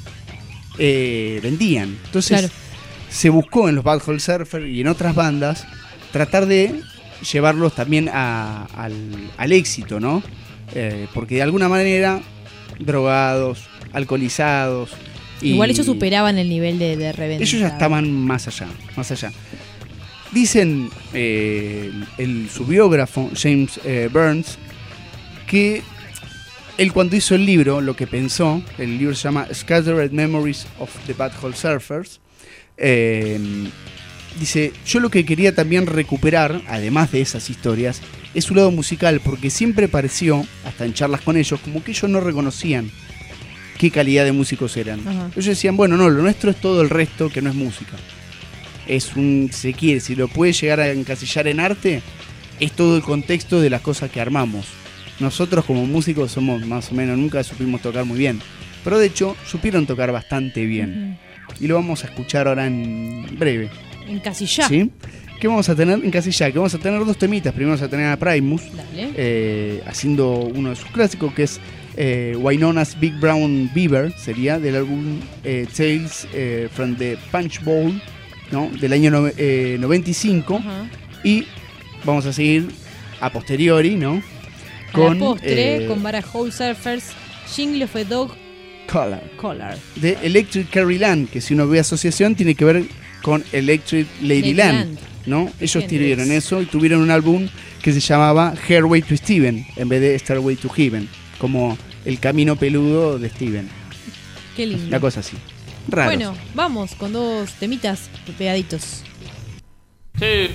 eh, vendían. Entonces Claro. se buscó en los Bad Hole Surfer y en otras bandas tratar de llevarlos también a- al, al éxito, ¿no? Eh, porque de alguna manera, drogados, alcoholizados. y- Igual ellos superaban el nivel de, de reventado. ellos ya estaban más allá, más allá. Dicen eh, el, su biógrafo, James eh, Burns, que él cuando hizo el libro, lo que pensó, el libro se llama Scattered Memories of the Butthole Surfers, eh, dice, yo lo que quería también recuperar, además de esas historias, es su lado musical, porque siempre pareció, hasta en charlas con ellos, como que ellos no reconocían qué calidad de músicos eran. Ajá. Ellos decían, bueno, no, lo nuestro es todo el resto que no es música. Es un, se quiere, si lo puede llegar a encasillar en arte, es todo el contexto de las cosas que armamos. Nosotros como músicos somos más o menos, nunca supimos tocar muy bien, pero de hecho supieron tocar bastante bien. Uh-huh. Y lo vamos a escuchar ahora en breve. Encasillar. ¿Sí? ¿Qué vamos a tener? Encasillar, que vamos a tener dos temitas. Primero vamos a tener a Primus, eh, haciendo uno de sus clásicos, que es eh, Wynona's Big Brown Beaver, sería del álbum eh, Tales eh, from the Punch Bowl, ¿no? Del año no, eh, noventa y cinco. Uh-huh. Y vamos a seguir a posteriori, ¿no? Con, a la postre, eh, con Butthole Surfers, Jingle of a Dog Collar. Collar. De Electric Carryland, que si uno ve asociación tiene que ver con Electric Ladyland, Ladyland. ¿No? Ellos tuvieron eso y tuvieron un álbum que se llamaba Hairway to Steven en vez de Starway to Heaven, como el camino peludo de Steven. Qué lindo. Una cosa así. Raro. Bueno, vamos con dos temitas pegaditos. Sí.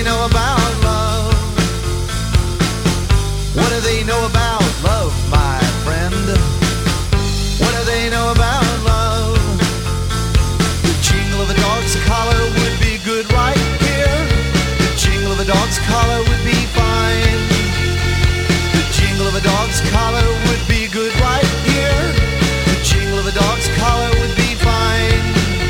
they know about love? What do they know about love, my friend? What do they know about love? The jingle of a dog's collar would be good right here. The jingle of a dog's collar would be fine. The jingle of a dog's collar would be good right here. The jingle of a dog's collar would be fine.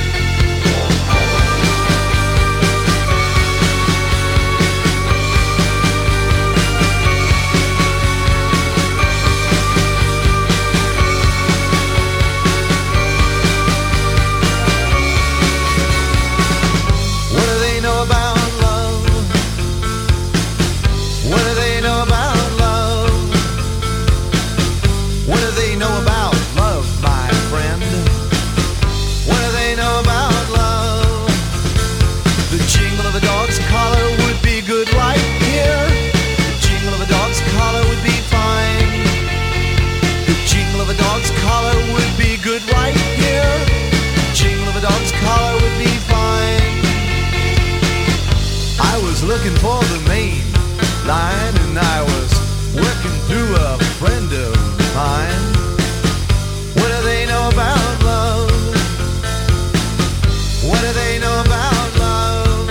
What do they know about love? What do they know about love? What do they know about love, my friend? What do they know about love? The jingle of a dog's collar would be good right here. The jingle of a dog's collar would be fine. The jingle of a dog's collar would be good right here. The jingle of a dog's collar would be fine. I was looking for the main line and I was working through a friend of mine. What do they know about love? What do they know about love?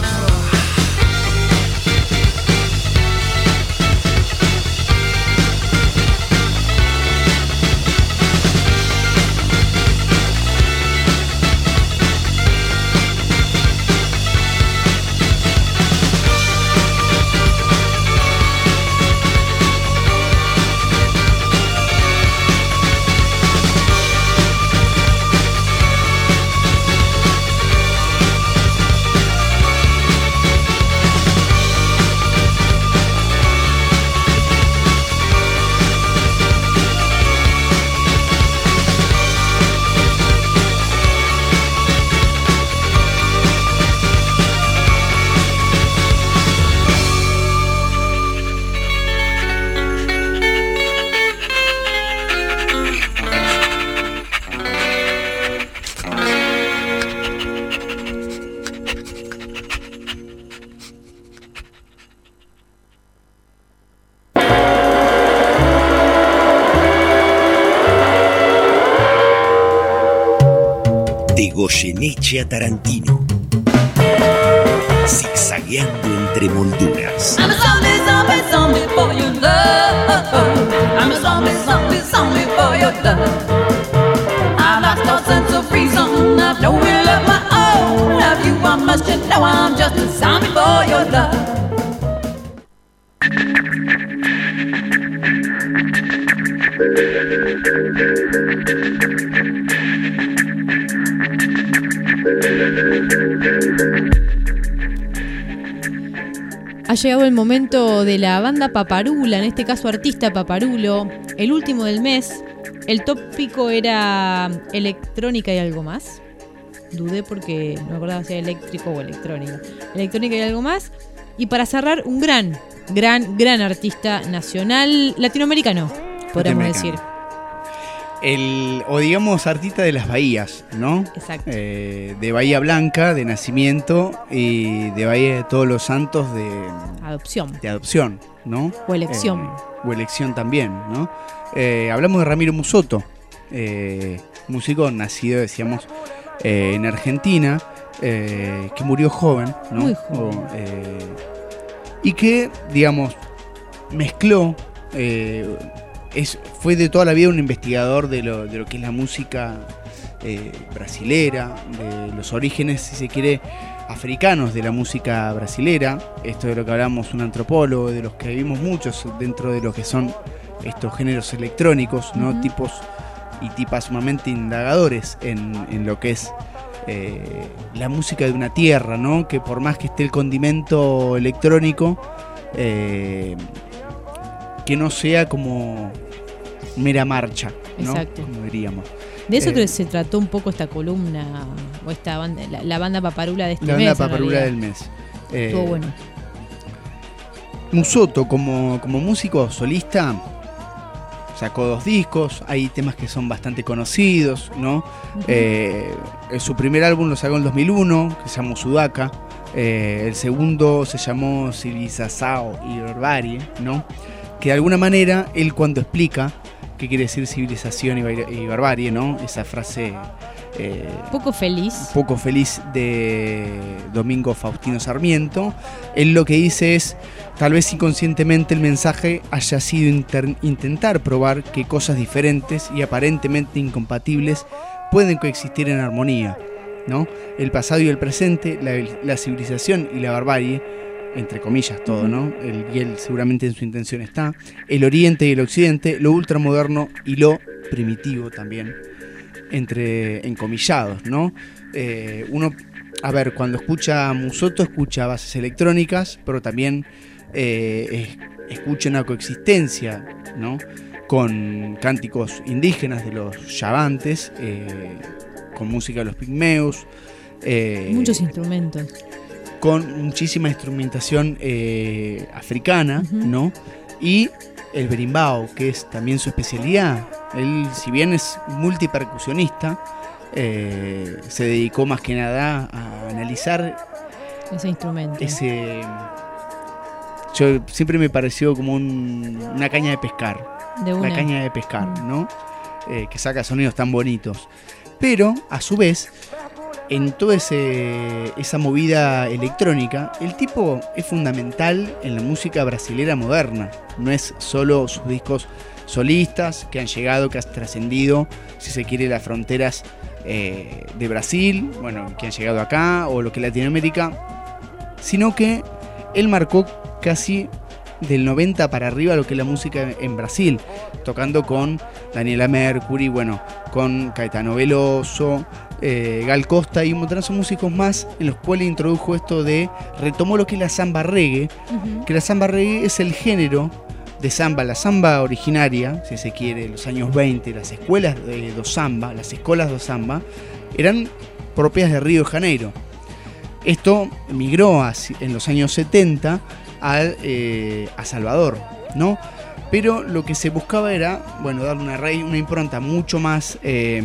De Goyeneche a Tarantino, zigzagueando entre molduras. I'm a zombie, zombie, zombie for your love. I'm a zombie, zombie, zombie for your love. I've lost all sense of reason. I don't really love my own. Love you, I must you know I'm just a zombie for your love. Ha llegado el momento de la banda Paparula, en este caso artista Paparulo, el último del mes. El tópico era electrónica y algo más. Dudé porque no me acordaba si era eléctrico o electrónica. Electrónica y algo más. Y para cerrar, un gran, gran, gran artista nacional latinoamericano, podríamos decir. El, o digamos artista de las Bahías, ¿no? Exacto. Eh, de Bahía Blanca, de nacimiento, y de Bahía de Todos los Santos, de adopción. De adopción, ¿no? O elección. Eh, o elección también, ¿no? Eh, hablamos de Ramiro Musotto, eh, músico nacido, decíamos, eh, en Argentina, eh, que murió joven, ¿no? Muy joven. O, eh, y que, digamos, mezcló... Eh, Es, fue de toda la vida un investigador de lo, de lo que es la música eh, brasilera, de los orígenes, si se quiere, africanos de la música brasilera. Esto de lo que hablamos, un antropólogo, de los que vimos muchos dentro de lo que son estos géneros electrónicos, ¿no? Uh-huh. Tipos y tipas sumamente indagadores en, en lo que es eh, la música de una tierra, ¿no? Que por más que esté el condimento electrónico, eh, que no sea como mera marcha, ¿no? Exacto. Como diríamos. De eso eh, creo que se trató un poco esta columna, o esta banda, la, la banda Paparula de este la mes. La banda Paparula del mes. Eh, Estuvo bueno. Musotto, como, como músico solista, sacó dos discos, hay temas que son bastante conocidos, ¿no? Uh-huh. Eh, su primer álbum lo sacó en el dos mil uno, que se llamó Sudaka. Eh, el segundo se llamó Civilización y Barbarie, ¿no? Que de alguna manera él cuando explica qué quiere decir civilización y, bar- y barbarie, ¿no? Esa frase eh, poco feliz. poco feliz de Domingo Faustino Sarmiento, él lo que dice es, tal vez inconscientemente el mensaje haya sido inter- intentar probar que cosas diferentes y aparentemente incompatibles pueden coexistir en armonía, ¿no? El pasado y el presente, la, la civilización y la barbarie, entre comillas todo, ¿no? El, y él seguramente en su intención está, el oriente y el occidente, lo ultramoderno y lo primitivo también, entre encomillados, ¿no? Eh, uno, a ver, cuando escucha Musotto escucha bases electrónicas, pero también eh, es, escucha una coexistencia, ¿no? Con cánticos indígenas de los yavantes, eh, con música de los pigmeos. Eh, Muchos instrumentos. Con muchísima instrumentación eh, africana, uh-huh. ¿no? Y el berimbau, que es también su especialidad. Él, si bien es multipercusionista, eh, se dedicó más que nada a analizar ese instrumento. Ese, yo siempre me pareció como un, una caña de pescar. De una. una caña de pescar, ¿no? Eh, que saca sonidos tan bonitos. Pero, a su vez, en toda ese, esa movida electrónica, el tipo es fundamental en la música brasilera moderna. No es solo sus discos solistas que han llegado, que han trascendido, si se quiere, las fronteras eh, de Brasil, bueno, que han llegado acá, o lo que es Latinoamérica, sino que él marcó casi del noventa para arriba lo que es la música en Brasil, tocando con Daniela Mercury, bueno, con Caetano Veloso, eh, Gal Costa y un montón de músicos más, en los cuales introdujo esto de, retomó lo que es la samba reggae, uh-huh. que la samba reggae es el género de samba, la samba originaria, si se quiere, de los años veinte, las escuelas de do samba, las escuelas do samba, eran propias de Río de Janeiro. Esto migró a, en los años setenta a, eh, a Salvador, ¿no? Pero lo que se buscaba era, bueno, darle una raíz, una impronta mucho más eh,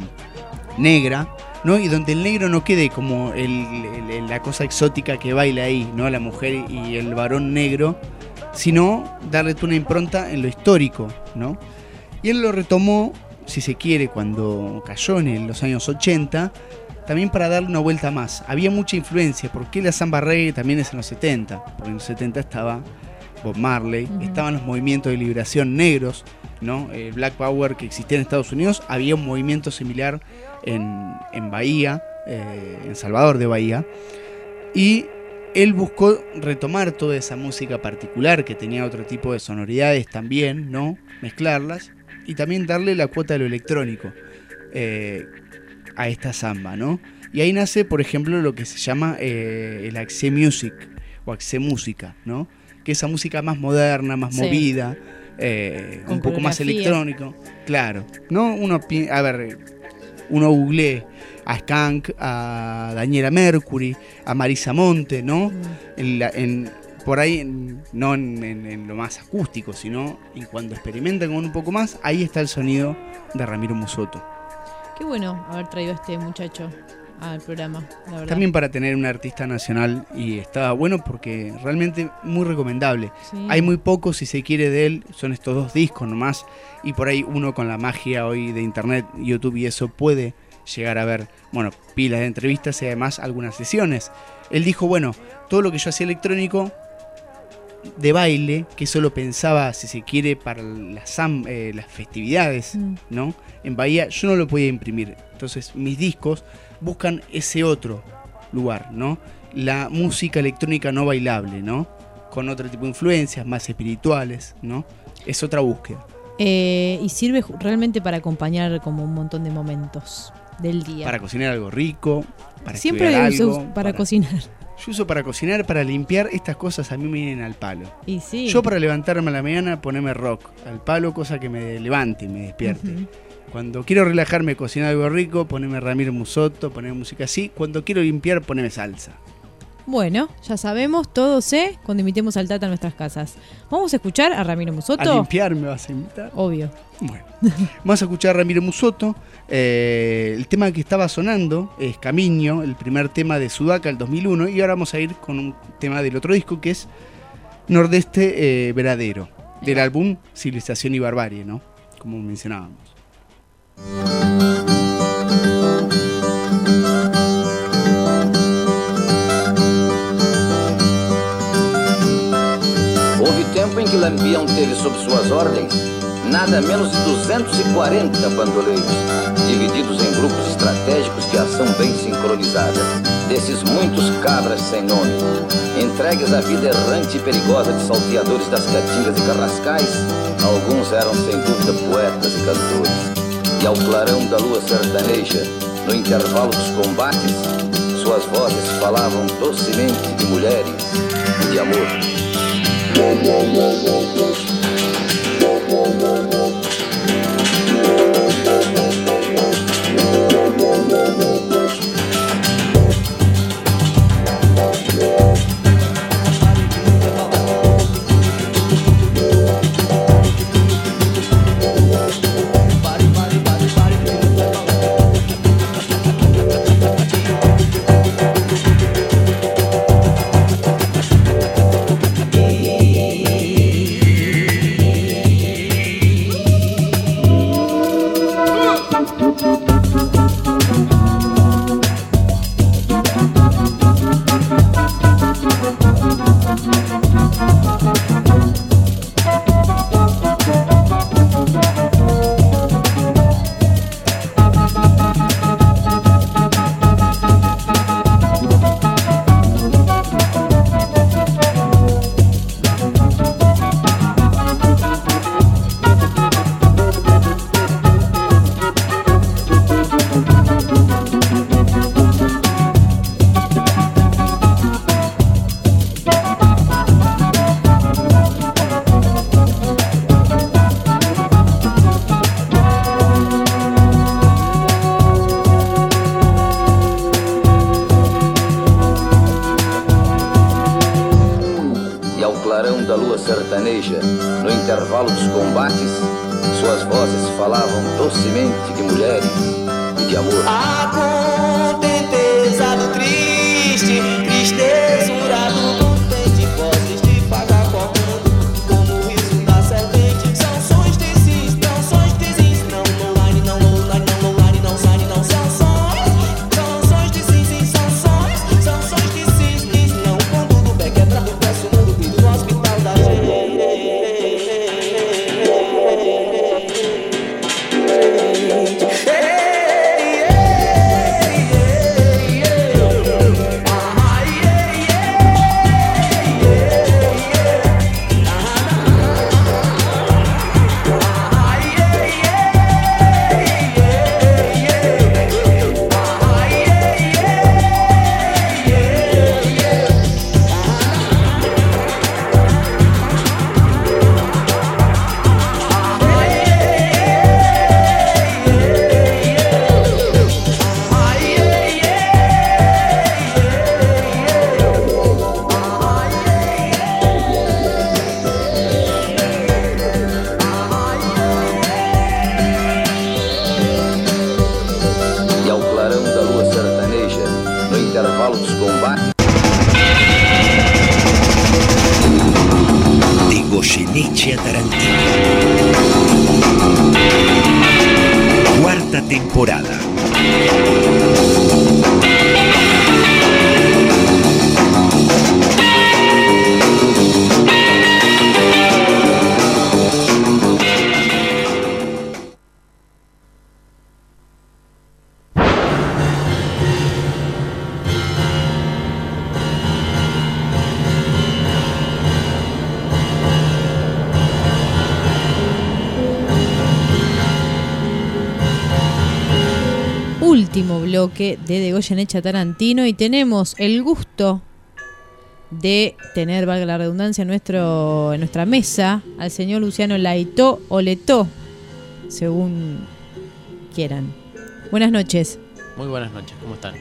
negra, ¿no? Y donde el negro no quede como el, el, la cosa exótica que baila ahí, ¿no? La mujer y el varón negro, sino darle una impronta en lo histórico, ¿no? Y él lo retomó, si se quiere, cuando cayó en los años ochenta, también para darle una vuelta más. Había mucha influencia, porque la samba reggae también es en los setenta, porque en los setenta estaba Bob Marley, uh-huh. estaban los movimientos de liberación negros, ¿no? El Black Power que existía en Estados Unidos, había un movimiento similar en, en Bahía, eh, en Salvador de Bahía, y él buscó retomar toda esa música particular que tenía otro tipo de sonoridades también, ¿no? Mezclarlas y también darle la cuota de lo electrónico eh, a esta samba, ¿no? Y ahí nace, por ejemplo, lo que se llama eh, el Axé Music o Axé Música, ¿no? Que es esa música más moderna, más sí. movida, eh, un poco más electrónico. Claro, ¿no? Uno, a ver, uno googlee a Skank, a Daniela Mercury, a Marisa Monte, ¿no? Mm. En la, en, por ahí, en, no en, en, en lo más acústico, sino en cuando experimentan con un poco más, ahí está el sonido de Ramiro Musotto. Qué bueno haber traído a este muchacho al programa, la verdad. También para tener un artista nacional, y estaba bueno porque realmente muy recomendable. Sí. Hay muy poco, si se quiere, de él, son estos dos discos nomás, y por ahí uno con la magia hoy de internet, YouTube y eso puede llegar a ver, bueno, pilas de entrevistas y además algunas sesiones. Él dijo, bueno, todo lo que yo hacía electrónico de baile, que solo pensaba, si se quiere, para las, eh, las festividades, mm. ¿no? En Bahía, yo no lo podía imprimir. Entonces mis discos buscan ese otro lugar, ¿no? La música electrónica no bailable, ¿no? Con otro tipo de influencias, más espirituales, ¿no? Es otra búsqueda. Eh, y sirve realmente para acompañar como un montón de momentos del día. Para cocinar algo rico, para Siempre estudiar uso algo. Para, para cocinar. Yo uso para cocinar, para limpiar, estas cosas a mí me vienen al palo. Y sí. Yo para levantarme a la mañana, ponerme rock al palo, cosa que me levante y me despierte. Uh-huh. Cuando quiero relajarme, cocinar algo rico, ponerme Ramiro Musotto, ponerme música así. Cuando quiero limpiar, ponerme salsa. Bueno, ya sabemos, todo sé cuando invitemos al Tata a nuestras casas. Vamos a escuchar a Ramiro Musotto. ¿A limpiar me vas a invitar? Obvio. Bueno, vamos a escuchar a Ramiro Musotto. Eh, el tema que estaba sonando es Camino, el primer tema de Sudaca del dos mil uno. Y ahora vamos a ir con un tema del otro disco que es Nordeste eh, Veradero, del álbum Civilización y Barbarie, ¿no? Como mencionábamos. Houve tempo em que Lampião teve sob suas ordens nada menos de duzentos e quarenta bandoleiros, divididos em grupos estratégicos de ação bem sincronizada. Desses muitos cabras sem nome, entregues à vida errante e perigosa de salteadores das caatingas e carrascais, alguns eram sem dúvida poetas e cantores. E ao clarão da lua sertaneja, no intervalo dos combates, suas vozes falavam docemente de mulheres e de amor. Sertaneja, no intervalo dos combates, suas vozes falavam docemente de mulheres e de amor. A contenteza do triste, tristezura do contente, vozes de pagar cortando, como o riso da serpente. São sons de cis, não sons de cis, não online, não online, não online, não sign, não são sons. São sons de cis, sim, são sons, são sons de cis, cis, não. Quando do pé quebra por peço, o mundo vive no hospital da gente. Goyeneche a Tarantino. Cuarta temporada. Último bloque de De Goyeneche a Tarantino y tenemos el gusto de tener, valga la redundancia, en, nuestro, en nuestra mesa al señor Luciano Laitó o Letó, según quieran. Buenas noches. Muy buenas noches, ¿cómo están?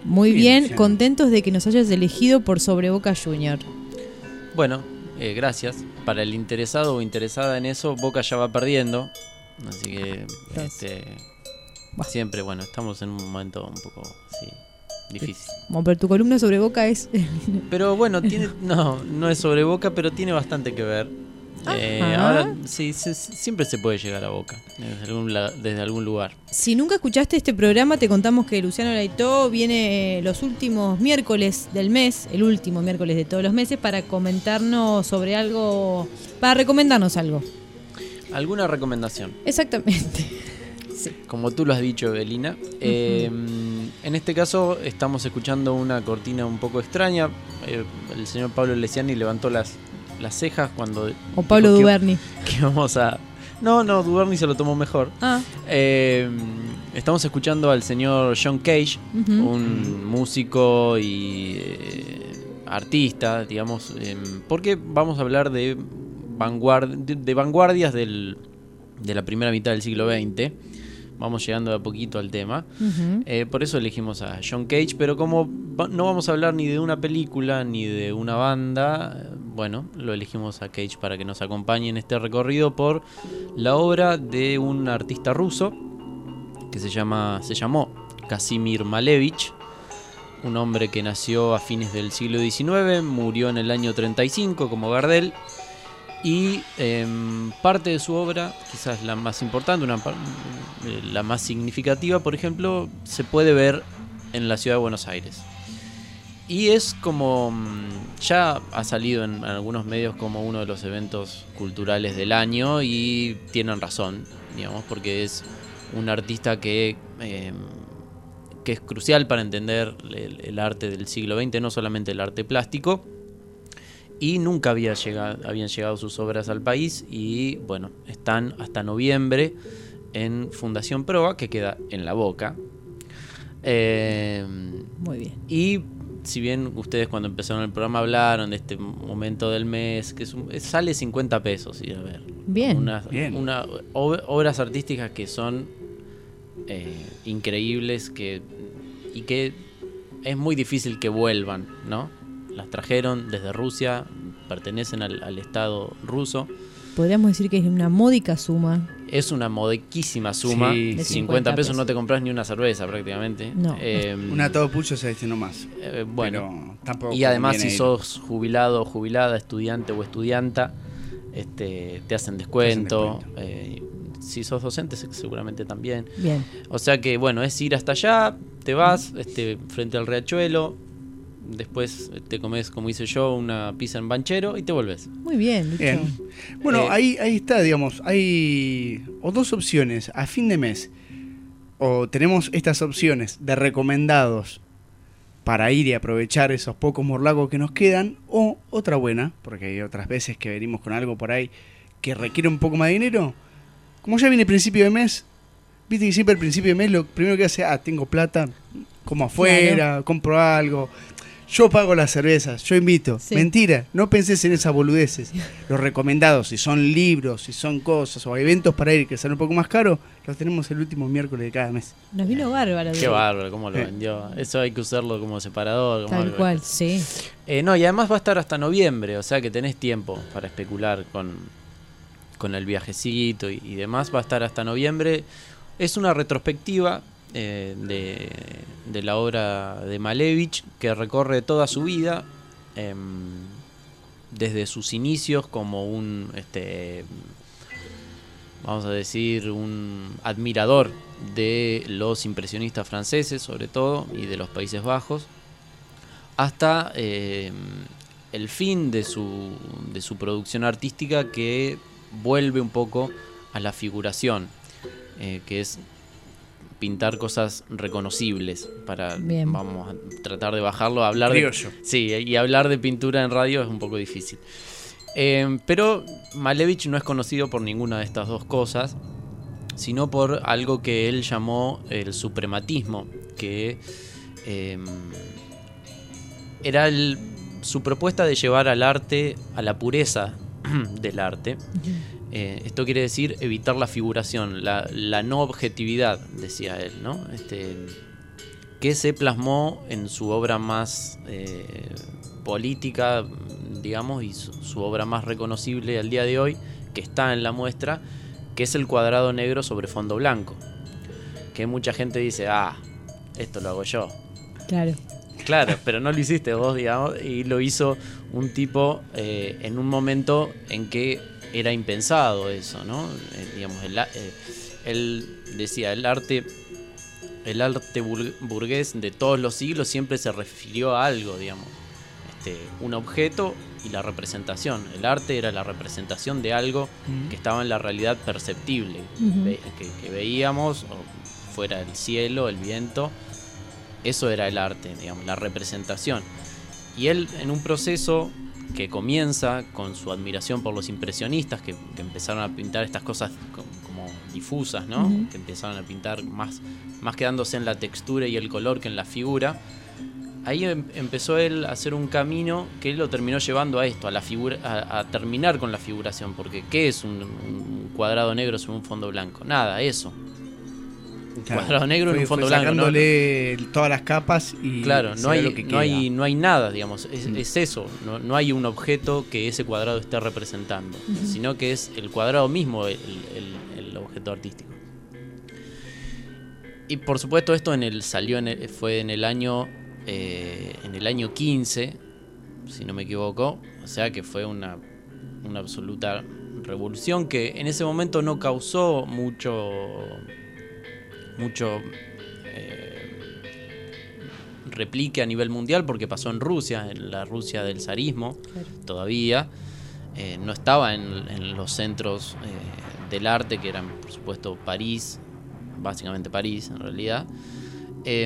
Muy Bien, bien, Luciano. contentos de que nos hayas elegido por sobre Boca Junior. Bueno, eh, gracias. Para el interesado o interesada en eso, Boca ya va perdiendo. Así que este, siempre, bueno, estamos en un momento un poco sí, difícil. Bueno, pero tu columna sobre Boca es... Pero bueno, tiene, no, no es sobre Boca, pero tiene bastante que ver. Eh, Ajá. ahora sí, se- siempre se puede llegar a Boca, desde algún, la- desde algún lugar. Si nunca escuchaste este programa, te contamos que Luciano Laitó viene los últimos miércoles del mes, el último miércoles de todos los meses, para comentarnos sobre algo, para recomendarnos algo. ¿Alguna recomendación? Exactamente. Sí. Como tú lo has dicho, Evelina. Eh, en este caso estamos escuchando una cortina un poco extraña. Eh, el señor Pablo Lesiani levantó las, las cejas cuando... O Pablo dijo que- Duberni. Que vamos a... No, no, Duberni se lo tomó mejor. Ah. Eh, estamos escuchando al señor John Cage, Ujú. un músico y eh, artista, digamos, eh, porque vamos a hablar de, vanguard de, de vanguardias del, de la primera mitad del siglo veinte. Vamos llegando de a poquito al tema. Ujú. Eh, por eso elegimos a John Cage, pero como va- no vamos a hablar ni de una película ni de una banda, eh, bueno, lo elegimos a Cage para que nos acompañe en este recorrido por la obra de un artista ruso que se llama, se llamó Kazimir Malevich, un hombre que nació a fines del siglo diecinueve, murió en el año treinta y cinco como Gardel. Y eh, parte de su obra, quizás la más importante, una, par- eh, la más significativa, por ejemplo, se puede ver en la ciudad de Buenos Aires. Y es como, mm, ya ha salido en algunos medios como uno de los eventos culturales del año y tienen razón, digamos, porque es un artista que, eh, que es crucial para entender el, el arte del siglo veinte, no solamente el arte plástico. Y nunca había llegado, habían llegado sus obras al país y bueno, están hasta noviembre en Fundación Proa, que queda en La Boca. Eh, Muy bien. Y si bien ustedes cuando empezaron el programa hablaron de este momento del mes, que es un- es- sale cincuenta pesos ir a ver. Bien. Unas- Bien. una- ob- obras artísticas que son eh, increíbles que, y que es muy difícil que vuelvan, ¿no? Las trajeron desde Rusia, pertenecen al, al Estado ruso. Podríamos decir que es una módica suma. Es una modiquísima suma. Sí, De cincuenta cincuenta pesos pesos. no te compras ni una cerveza prácticamente. No. Eh, Una todo pucho se dice nomás. eh, bueno, Pero tampoco y además conviene si ir. sos jubilado o jubilada, estudiante o estudianta, este, te hacen descuento. descuento. Eh, si sos docente se- seguramente también. Bien. O sea que bueno, es ir hasta allá, te vas este, frente al riachuelo, después te comes, como hice yo, una pizza en Banchero y te volvés. Muy bien, Lucho. Bien. Bueno, Eh, ahí, ahí está, digamos, hay o dos opciones a fin de mes. O tenemos estas opciones de recomendados para ir y aprovechar esos pocos morlacos que nos quedan, o otra buena, porque hay otras veces que venimos con algo por ahí que requiere un poco más de dinero. Como ya viene principio de mes, viste que siempre al principio de mes lo primero que hace, ah, tengo plata, como afuera, compro algo, yo pago las cervezas, yo invito. Sí. Mentira, no penses en esas boludeces. Los recomendados, si son libros, si son cosas o eventos para ir que salen un poco más caros, los tenemos el último miércoles de cada mes. Nos vino bárbaro. Qué de- bárbaro, cómo lo Eh. vendió. Eso hay que usarlo como separador. como Tal algo. cual, sí. Eh, no, y además va a estar hasta noviembre, o sea que tenés tiempo para especular con, con el viajecito y, y demás. Va a estar hasta noviembre. Es una retrospectiva eh, de, de la obra de Malevich que recorre toda su vida, em, desde sus inicios como un, este, vamos a decir, un admirador de los impresionistas franceses, sobre todo, y de los Países Bajos, hasta eh, el fin de su, de su producción artística, que vuelve un poco a la figuración, eh, que es pintar cosas reconocibles para, Bien. vamos a tratar de bajarlo a hablar Criollo. de, sí, y hablar de pintura en radio es un poco difícil. Eh, pero Malevich no es conocido por ninguna de estas dos cosas, sino por algo que él llamó el suprematismo, que eh, era el- su propuesta de llevar al arte a la pureza del arte. Eh, esto quiere decir evitar la figuración, la, la no objetividad, decía él, ¿no? Este, que se plasmó en su obra más eh, política, digamos, y su, su obra más reconocible al día de hoy, que está en la muestra, que es el cuadrado negro sobre fondo blanco. Que mucha gente dice, ah, esto lo hago yo. Claro. Claro, pero no lo hiciste vos, digamos, y lo hizo un tipo eh, en un momento en que era impensado eso, ¿no? Eh, digamos, el, eh, él decía, el arte... El arte burgués de todos los siglos siempre se refirió a algo, digamos, este, un objeto y la representación. El arte era la representación de algo uh-huh. que estaba en la realidad perceptible, uh-huh. ve, que, que veíamos, o fuera el cielo, el viento. Eso era el arte, digamos, la representación. Y él, en un proceso que comienza con su admiración por los impresionistas, que, que empezaron a pintar estas cosas como, como difusas, ¿no? Uh-huh. Que empezaron a pintar más, más quedándose en la textura y el color que en la figura. Ahí em, empezó él a hacer un camino que él lo terminó llevando a esto, a la figura, a, a terminar con la figuración, porque ¿qué es un, un cuadrado negro sobre un fondo blanco? Nada, eso. Un claro, cuadrado negro fue, en un fondo blanco. Sacándole ¿no? todas las capas y claro, no hay, lo que no hay no hay nada, digamos, es, mm. es eso, no, no hay un objeto que ese cuadrado esté representando, uh-huh. sino que es el cuadrado mismo el, el, el objeto artístico. Y por supuesto esto en el salió en el, fue en el año eh, en el año quince, si no me equivoco, o sea que fue una una absoluta revolución que en ese momento no causó mucho mucho eh, replique a nivel mundial porque pasó en Rusia, en la Rusia del zarismo, claro. todavía eh, no estaba en, en los centros eh, del arte que eran por supuesto París, básicamente París en realidad, eh,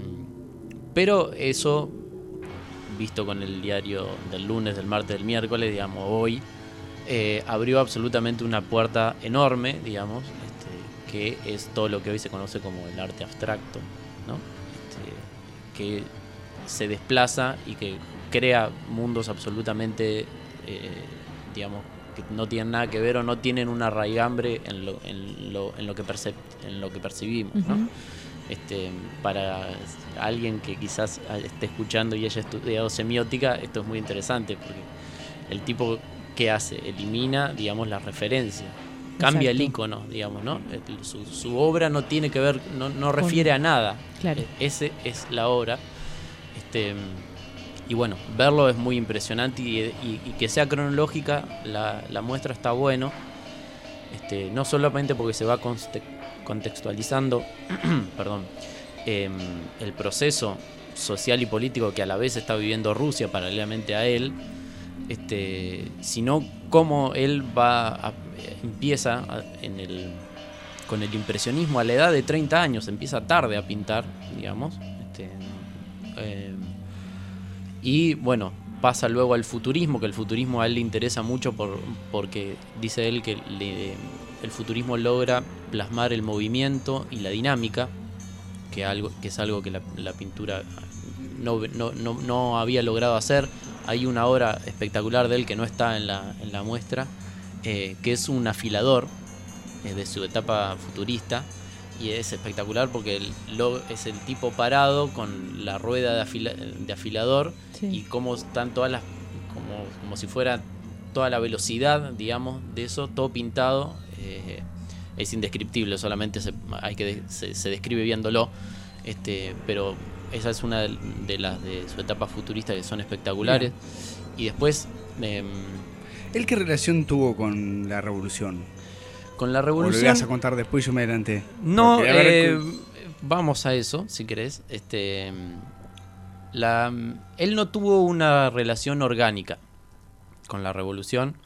pero eso visto con el diario del lunes, del martes, del miércoles, digamos hoy eh, abrió absolutamente una puerta enorme, digamos, que es todo lo que hoy se conoce como el arte abstracto, ¿no? Este, que se desplaza y que crea mundos absolutamente, eh, digamos, que no tienen nada que ver o no tienen una raigambre en lo, en lo, en lo, que, percep- en lo que percibimos, ¿no? Uh-huh. Este, para alguien que quizás esté escuchando y haya estudiado semiótica, esto es muy interesante porque el tipo que hace, elimina, digamos, la referencia. Cambia Exacto. el icono, digamos, ¿no? Su, su obra no tiene que ver, no, no refiere a nada. Claro. Ese es la obra. Este, y bueno, verlo es muy impresionante y, y, y que sea cronológica la, la muestra está bueno. Este, no solamente porque se va conste- contextualizando, perdón, eh, el proceso social y político que a la vez está viviendo Rusia paralelamente a él, este, sino cómo él va a, empieza a, en el, con el impresionismo a la edad de treinta años, empieza tarde a pintar, digamos, este, eh, y bueno, pasa luego al futurismo, que el futurismo a él le interesa mucho por, porque dice él que le, el futurismo logra plasmar el movimiento y la dinámica, que, algo, que es algo que la, la pintura no, no, no, no había logrado hacer. Hay una obra espectacular de él que no está en la, en la muestra, eh, que es un afilador eh, de su etapa futurista, y es espectacular porque el, lo, es el tipo parado con la rueda de, afila, de afilador, sí. y cómo están todas las, como, como si fuera toda la velocidad, digamos, de eso, todo pintado, eh, es indescriptible, solamente se, hay que se, se describe viéndolo, este, pero esa es una de, de las de su etapa futurista que son espectaculares. Bien. Y después eh, ¿él qué relación tuvo con la revolución? Con la revolución. ¿O lo ibas a contar después? Yo me adelanté. No, eh, vamos a eso, si querés. Este, la, él no tuvo una relación orgánica con la revolución.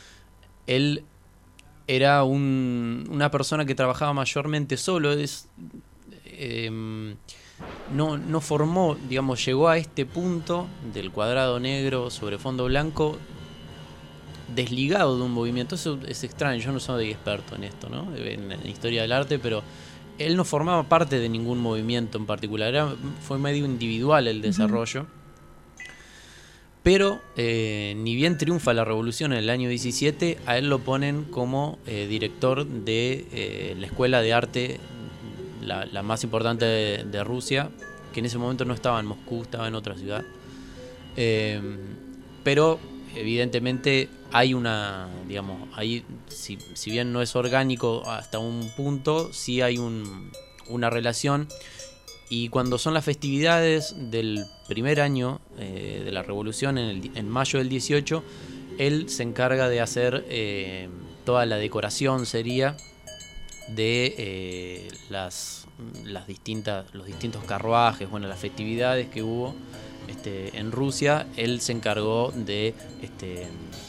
Él era un, una persona que trabajaba mayormente solo. Es, eh, no, no formó, digamos, llegó a este punto del cuadrado negro sobre fondo blanco desligado de un movimiento. Eso es extraño, yo no soy experto en esto, ¿no? En, en historia del arte, pero él no formaba parte de ningún movimiento en particular, era, fue medio individual el desarrollo. Uh-huh. Pero eh, ni bien triunfa la revolución en el año diecisiete, a él lo ponen como eh, director de eh, la escuela de arte, la, la más importante de, de Rusia, que en ese momento no estaba en Moscú, estaba en otra ciudad. Eh, pero evidentemente hay una, digamos, hay, si, si bien no es orgánico hasta un punto, sí hay un, una relación. Y cuando son las festividades del primer año eh, de la revolución, en, el, en mayo del dieciocho, él se encarga de hacer eh, toda la decoración, sería, de eh, las, las distintas, los distintos carruajes, bueno, las festividades que hubo este, en Rusia. Él se encargó de este,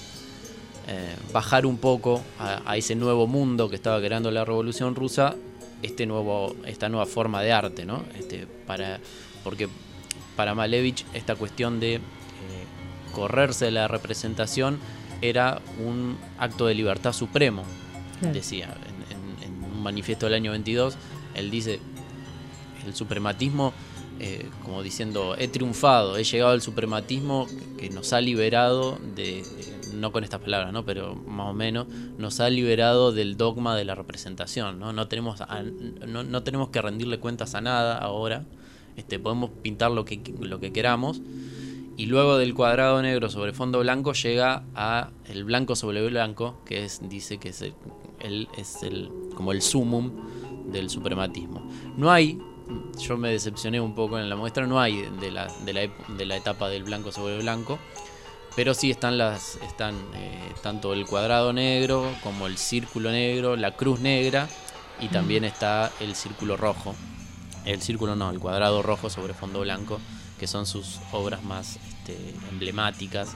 eh, bajar un poco a, a ese nuevo mundo que estaba creando la Revolución Rusa, este nuevo, esta nueva forma de arte, ¿no? Este, para, porque para Malevich esta cuestión de eh, correrse de la representación era un acto de libertad supremo, claro. Decía en, en, en un manifiesto del año veintidós, él dice el suprematismo, eh, como diciendo, he triunfado, he llegado al suprematismo que nos ha liberado de, no con estas palabras, ¿no? Pero más o menos, nos ha liberado del dogma de la representación, ¿no? No tenemos, a, no, no tenemos que rendirle cuentas a nada ahora, este, podemos pintar lo que, lo que queramos. Y luego del cuadrado negro sobre fondo blanco llega a el blanco sobre blanco, que es, dice que es el, el, es el como el sumum del suprematismo. No hay, yo me decepcioné un poco en la muestra, no hay de la, de la, de la etapa del blanco sobre blanco, pero sí están las están eh, tanto el cuadrado negro como el círculo negro, la cruz negra, y también está el círculo rojo. El círculo no, el cuadrado rojo sobre fondo blanco, que son sus obras más este, emblemáticas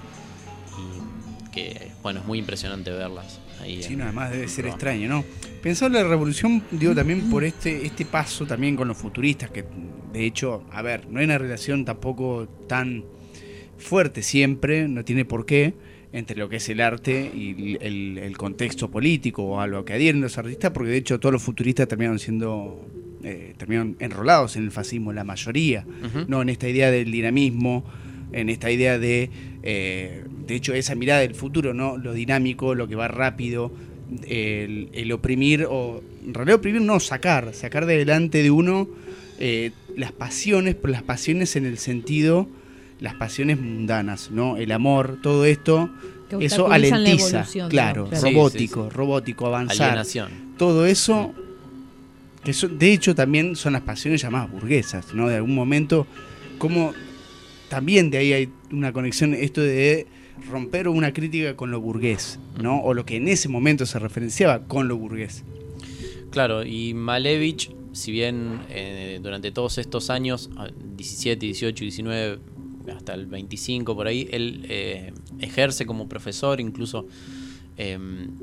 y que, bueno, es muy impresionante verlas ahí. Sí, en, no, además debe ser Roma. extraño, ¿no? Pensar la revolución, digo, también por este, este paso también con los futuristas, que de hecho, a ver, no hay una relación tampoco tan fuerte siempre, no tiene por qué, entre lo que es el arte y el, el contexto político o a lo que adhieren los artistas, porque de hecho todos los futuristas terminaron siendo... Eh, terminaron enrolados en el fascismo, la mayoría, uh-huh. no en esta idea del dinamismo, en esta idea de, eh, de hecho, esa mirada del futuro, no lo dinámico, lo que va rápido, el, el oprimir, o en realidad oprimir no, sacar, sacar de delante de uno eh, las pasiones, pero las pasiones en el sentido, las pasiones mundanas, ¿no? El amor, todo esto, que eso alentiza, claro, claro, robótico, sí, sí, sí. robótico, avanzar, alienación. Todo eso... que son, de hecho también son las pasiones llamadas burguesas, ¿no? De algún momento, como también de ahí hay una conexión, esto de romper una crítica con lo burgués, ¿no? O lo que en ese momento se referenciaba con lo burgués. Claro, y Malevich, si bien eh, durante todos estos años, diecisiete, dieciocho, diecinueve, hasta el veinticinco por ahí, él eh, ejerce como profesor, incluso... Eh,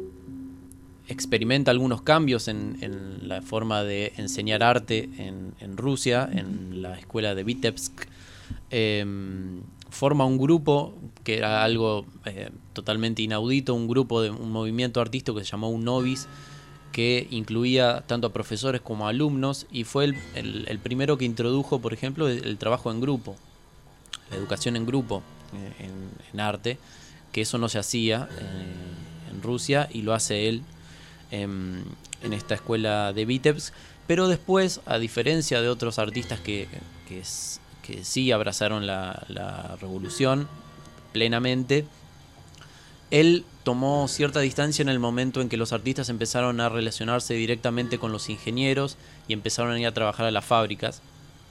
experimenta algunos cambios en, en la forma de enseñar arte en, en Rusia, en la escuela de Vitebsk. Eh, forma un grupo que era algo eh, totalmente inaudito, un grupo de un movimiento artístico que se llamó Unovis, que incluía tanto a profesores como a alumnos, y fue el, el, el primero que introdujo, por ejemplo, el, el trabajo en grupo, la educación en grupo eh, en, en arte, que eso no se hacía eh, en Rusia, y lo hace él En, en esta escuela de Vitebsk. Pero después, a diferencia de otros artistas que, que, es, que sí abrazaron la, la revolución plenamente, él tomó cierta distancia en el momento en que los artistas empezaron a relacionarse directamente con los ingenieros y empezaron a ir a trabajar a las fábricas.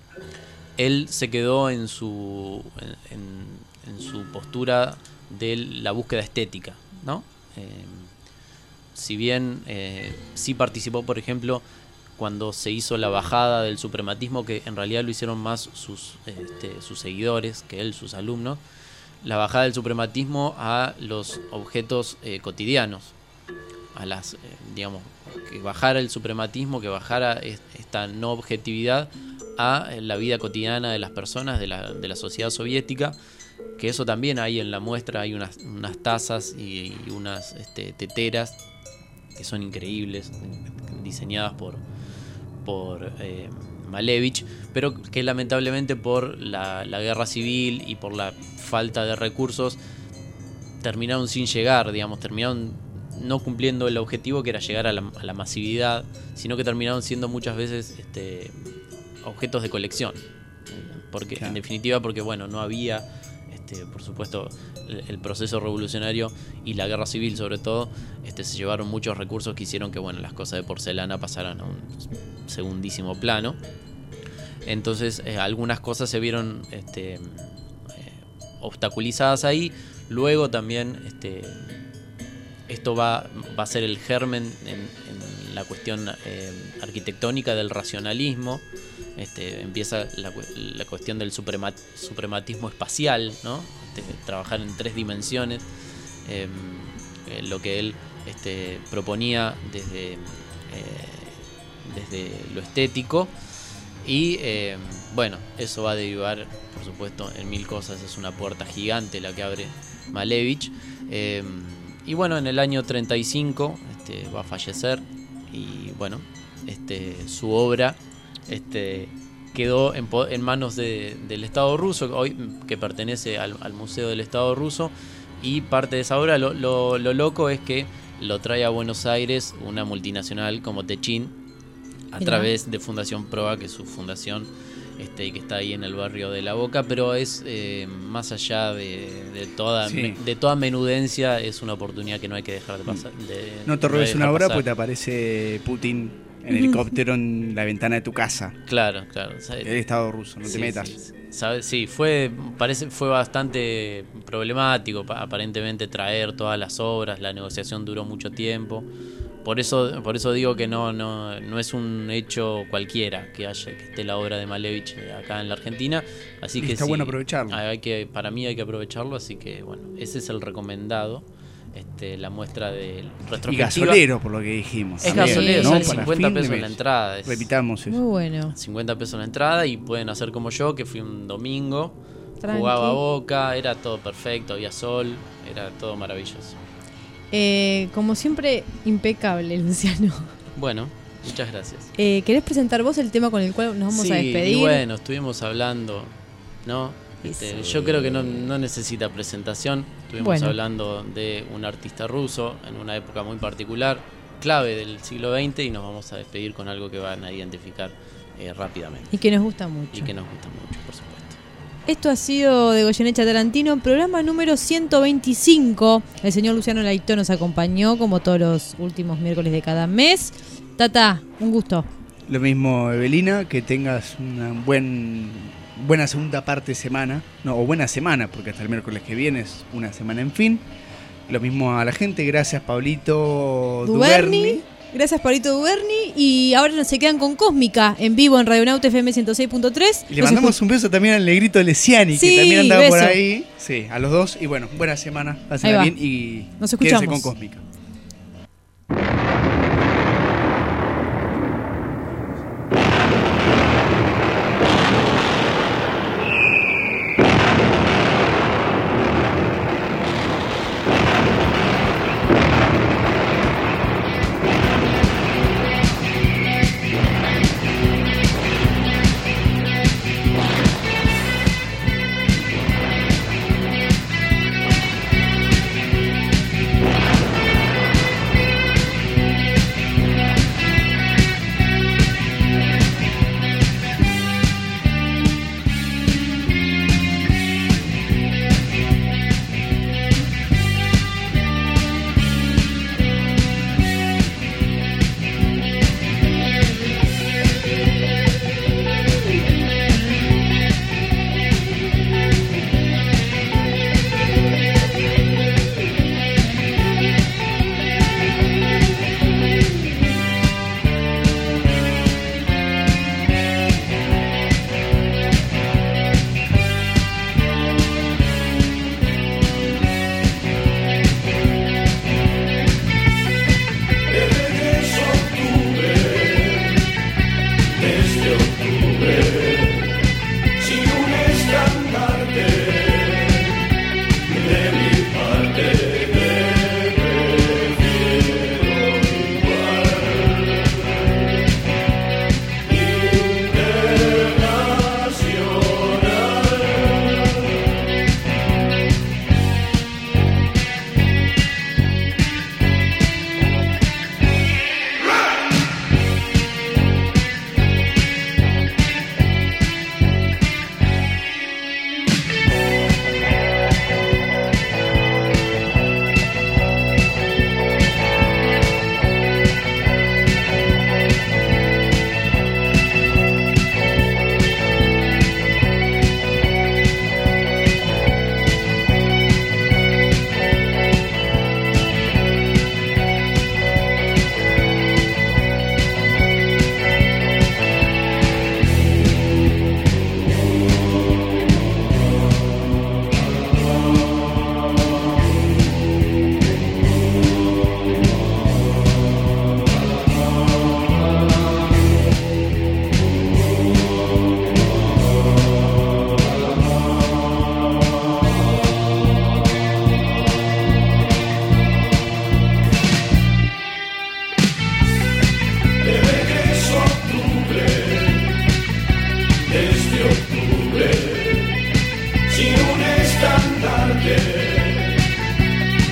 Él se quedó en su, en, en su postura de la búsqueda estética, ¿no? Eh, Si bien eh, sí participó, por ejemplo, cuando se hizo la bajada del suprematismo, que en realidad lo hicieron más sus, este, sus seguidores que él, sus alumnos, la bajada del suprematismo a los objetos eh, cotidianos, a las, eh, digamos, que bajara el suprematismo, que bajara esta no objetividad a la vida cotidiana de las personas, de la, de la sociedad soviética, que eso también hay en la muestra, hay unas, unas tazas y, y unas este, teteras que son increíbles, diseñadas por, por eh, Malevich, pero que lamentablemente por la, la guerra civil y por la falta de recursos terminaron sin llegar, digamos, terminaron no cumpliendo el objetivo que era llegar a la, a la masividad, sino que terminaron siendo muchas veces este, objetos de colección. porque Claro. en definitiva porque bueno, no había este, por supuesto el, el proceso revolucionario y la guerra civil sobre todo, este, se llevaron muchos recursos que hicieron que bueno, las cosas de porcelana pasaran a un segundísimo plano. Entonces eh, algunas cosas se vieron este, eh, obstaculizadas ahí. Luego también este, esto va, va a ser el germen en, en la cuestión eh, arquitectónica del racionalismo. Este, empieza la, la cuestión del suprema, suprematismo espacial, ¿no? Este, trabajar en tres dimensiones, eh, eh, lo que él este, proponía desde, eh, desde lo estético. Y eh, bueno, eso va a derivar, por supuesto, en mil cosas. Es una puerta gigante la que abre Malevich. Eh, y bueno, en el año treinta y cinco este, va a fallecer. Y bueno, este, su obra este, quedó en, en manos de, del Estado ruso, hoy que pertenece al, al Museo del Estado ruso. Y parte de esa obra, lo, lo, lo loco es que lo trae a Buenos Aires una multinacional como Techin, a Mirá. través de Fundación Proa, que es su fundación este, que está ahí en el barrio de La Boca, pero es eh, más allá de, de, toda, Sí. me, de toda menudencia, es una oportunidad que no hay que dejar de pasar. De, No te hay robes que una dejar hora pasar. porque te aparece Putin en helicóptero en la ventana de tu casa. Claro, claro. O sea, El Estado ruso, no te sí, metas. Sí, ¿sabes? Sí, fue, parece, fue bastante problemático, pa- aparentemente traer todas las obras, la negociación duró mucho tiempo. Por eso, por eso digo que no, no, no es un hecho cualquiera que haya, que esté la obra de Malevich acá en la Argentina. Así Y que está sí, bueno aprovecharlo. Hay que, para mí hay que aprovecharlo, así que bueno, ese es el recomendado. Este, la muestra de Y retrospectiva. gasolero, por lo que dijimos. Es también, gasolero, ¿no? sale Para cincuenta fin de pesos la mes. entrada. es- Repitamos eso. Muy bueno. cincuenta pesos la entrada y pueden hacer como yo, que fui un domingo, Tranqui. jugaba a Boca, era todo perfecto, había sol, era todo maravilloso. Eh, como siempre, impecable, Luciano. Bueno, muchas gracias. Eh, ¿Querés presentar vos el tema con el cual nos vamos Sí, a despedir? y bueno, estuvimos hablando, ¿no? Este, Eso. yo creo que no, no necesita presentación. Estuvimos Bueno. hablando de un artista ruso en una época muy particular, clave del siglo veinte, y nos vamos a despedir con algo que van a identificar eh, rápidamente. Y que nos gusta mucho. Y que nos gusta mucho, por supuesto. Esto ha sido de Goyeneche a Tarantino, programa número ciento veinticinco. El señor Luciano Laito nos acompañó como todos los últimos miércoles de cada mes. Tata, un gusto. Lo mismo, Evelina, que tengas una buen, buena segunda parte de semana, no, o buena semana, porque hasta el miércoles que viene es una semana en fin. Lo mismo a la gente, gracias Pablito Duberni. Duberni. Gracias, Pablito Duberni. Y ahora se quedan con Cósmica en vivo en Radionauta F M ciento seis punto tres. Y le mandamos un beso también al Negrito Lesiani, Sí, que también andaba por beso. ahí. Sí, a los dos. Y bueno, buena semana, Ahí pásenla va. bien y Nos quédense escuchamos. con Cósmica.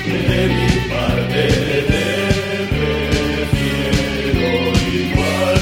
De mi parte te prefiero igual.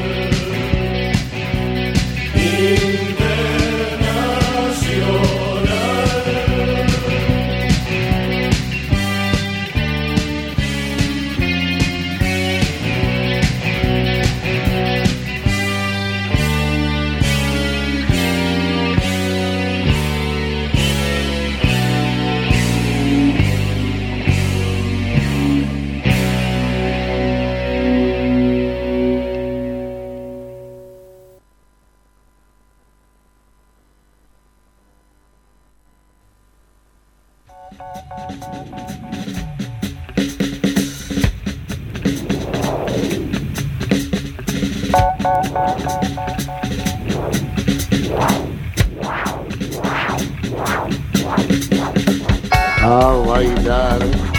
A bailar,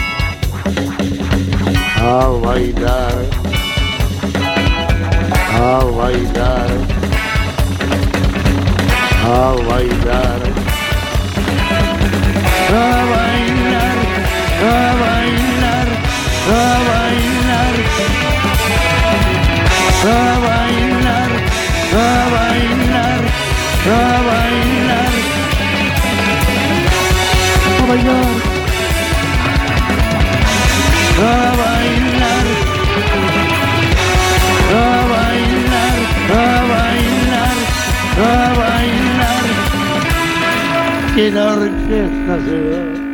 a bailar, a bailar, a bailar, a bailar, a bailar, a bailar, a bailar, a bailar, a bailar, a bailar. A bailar, a bailar, a bailar, a bailar, que la orquesta se va.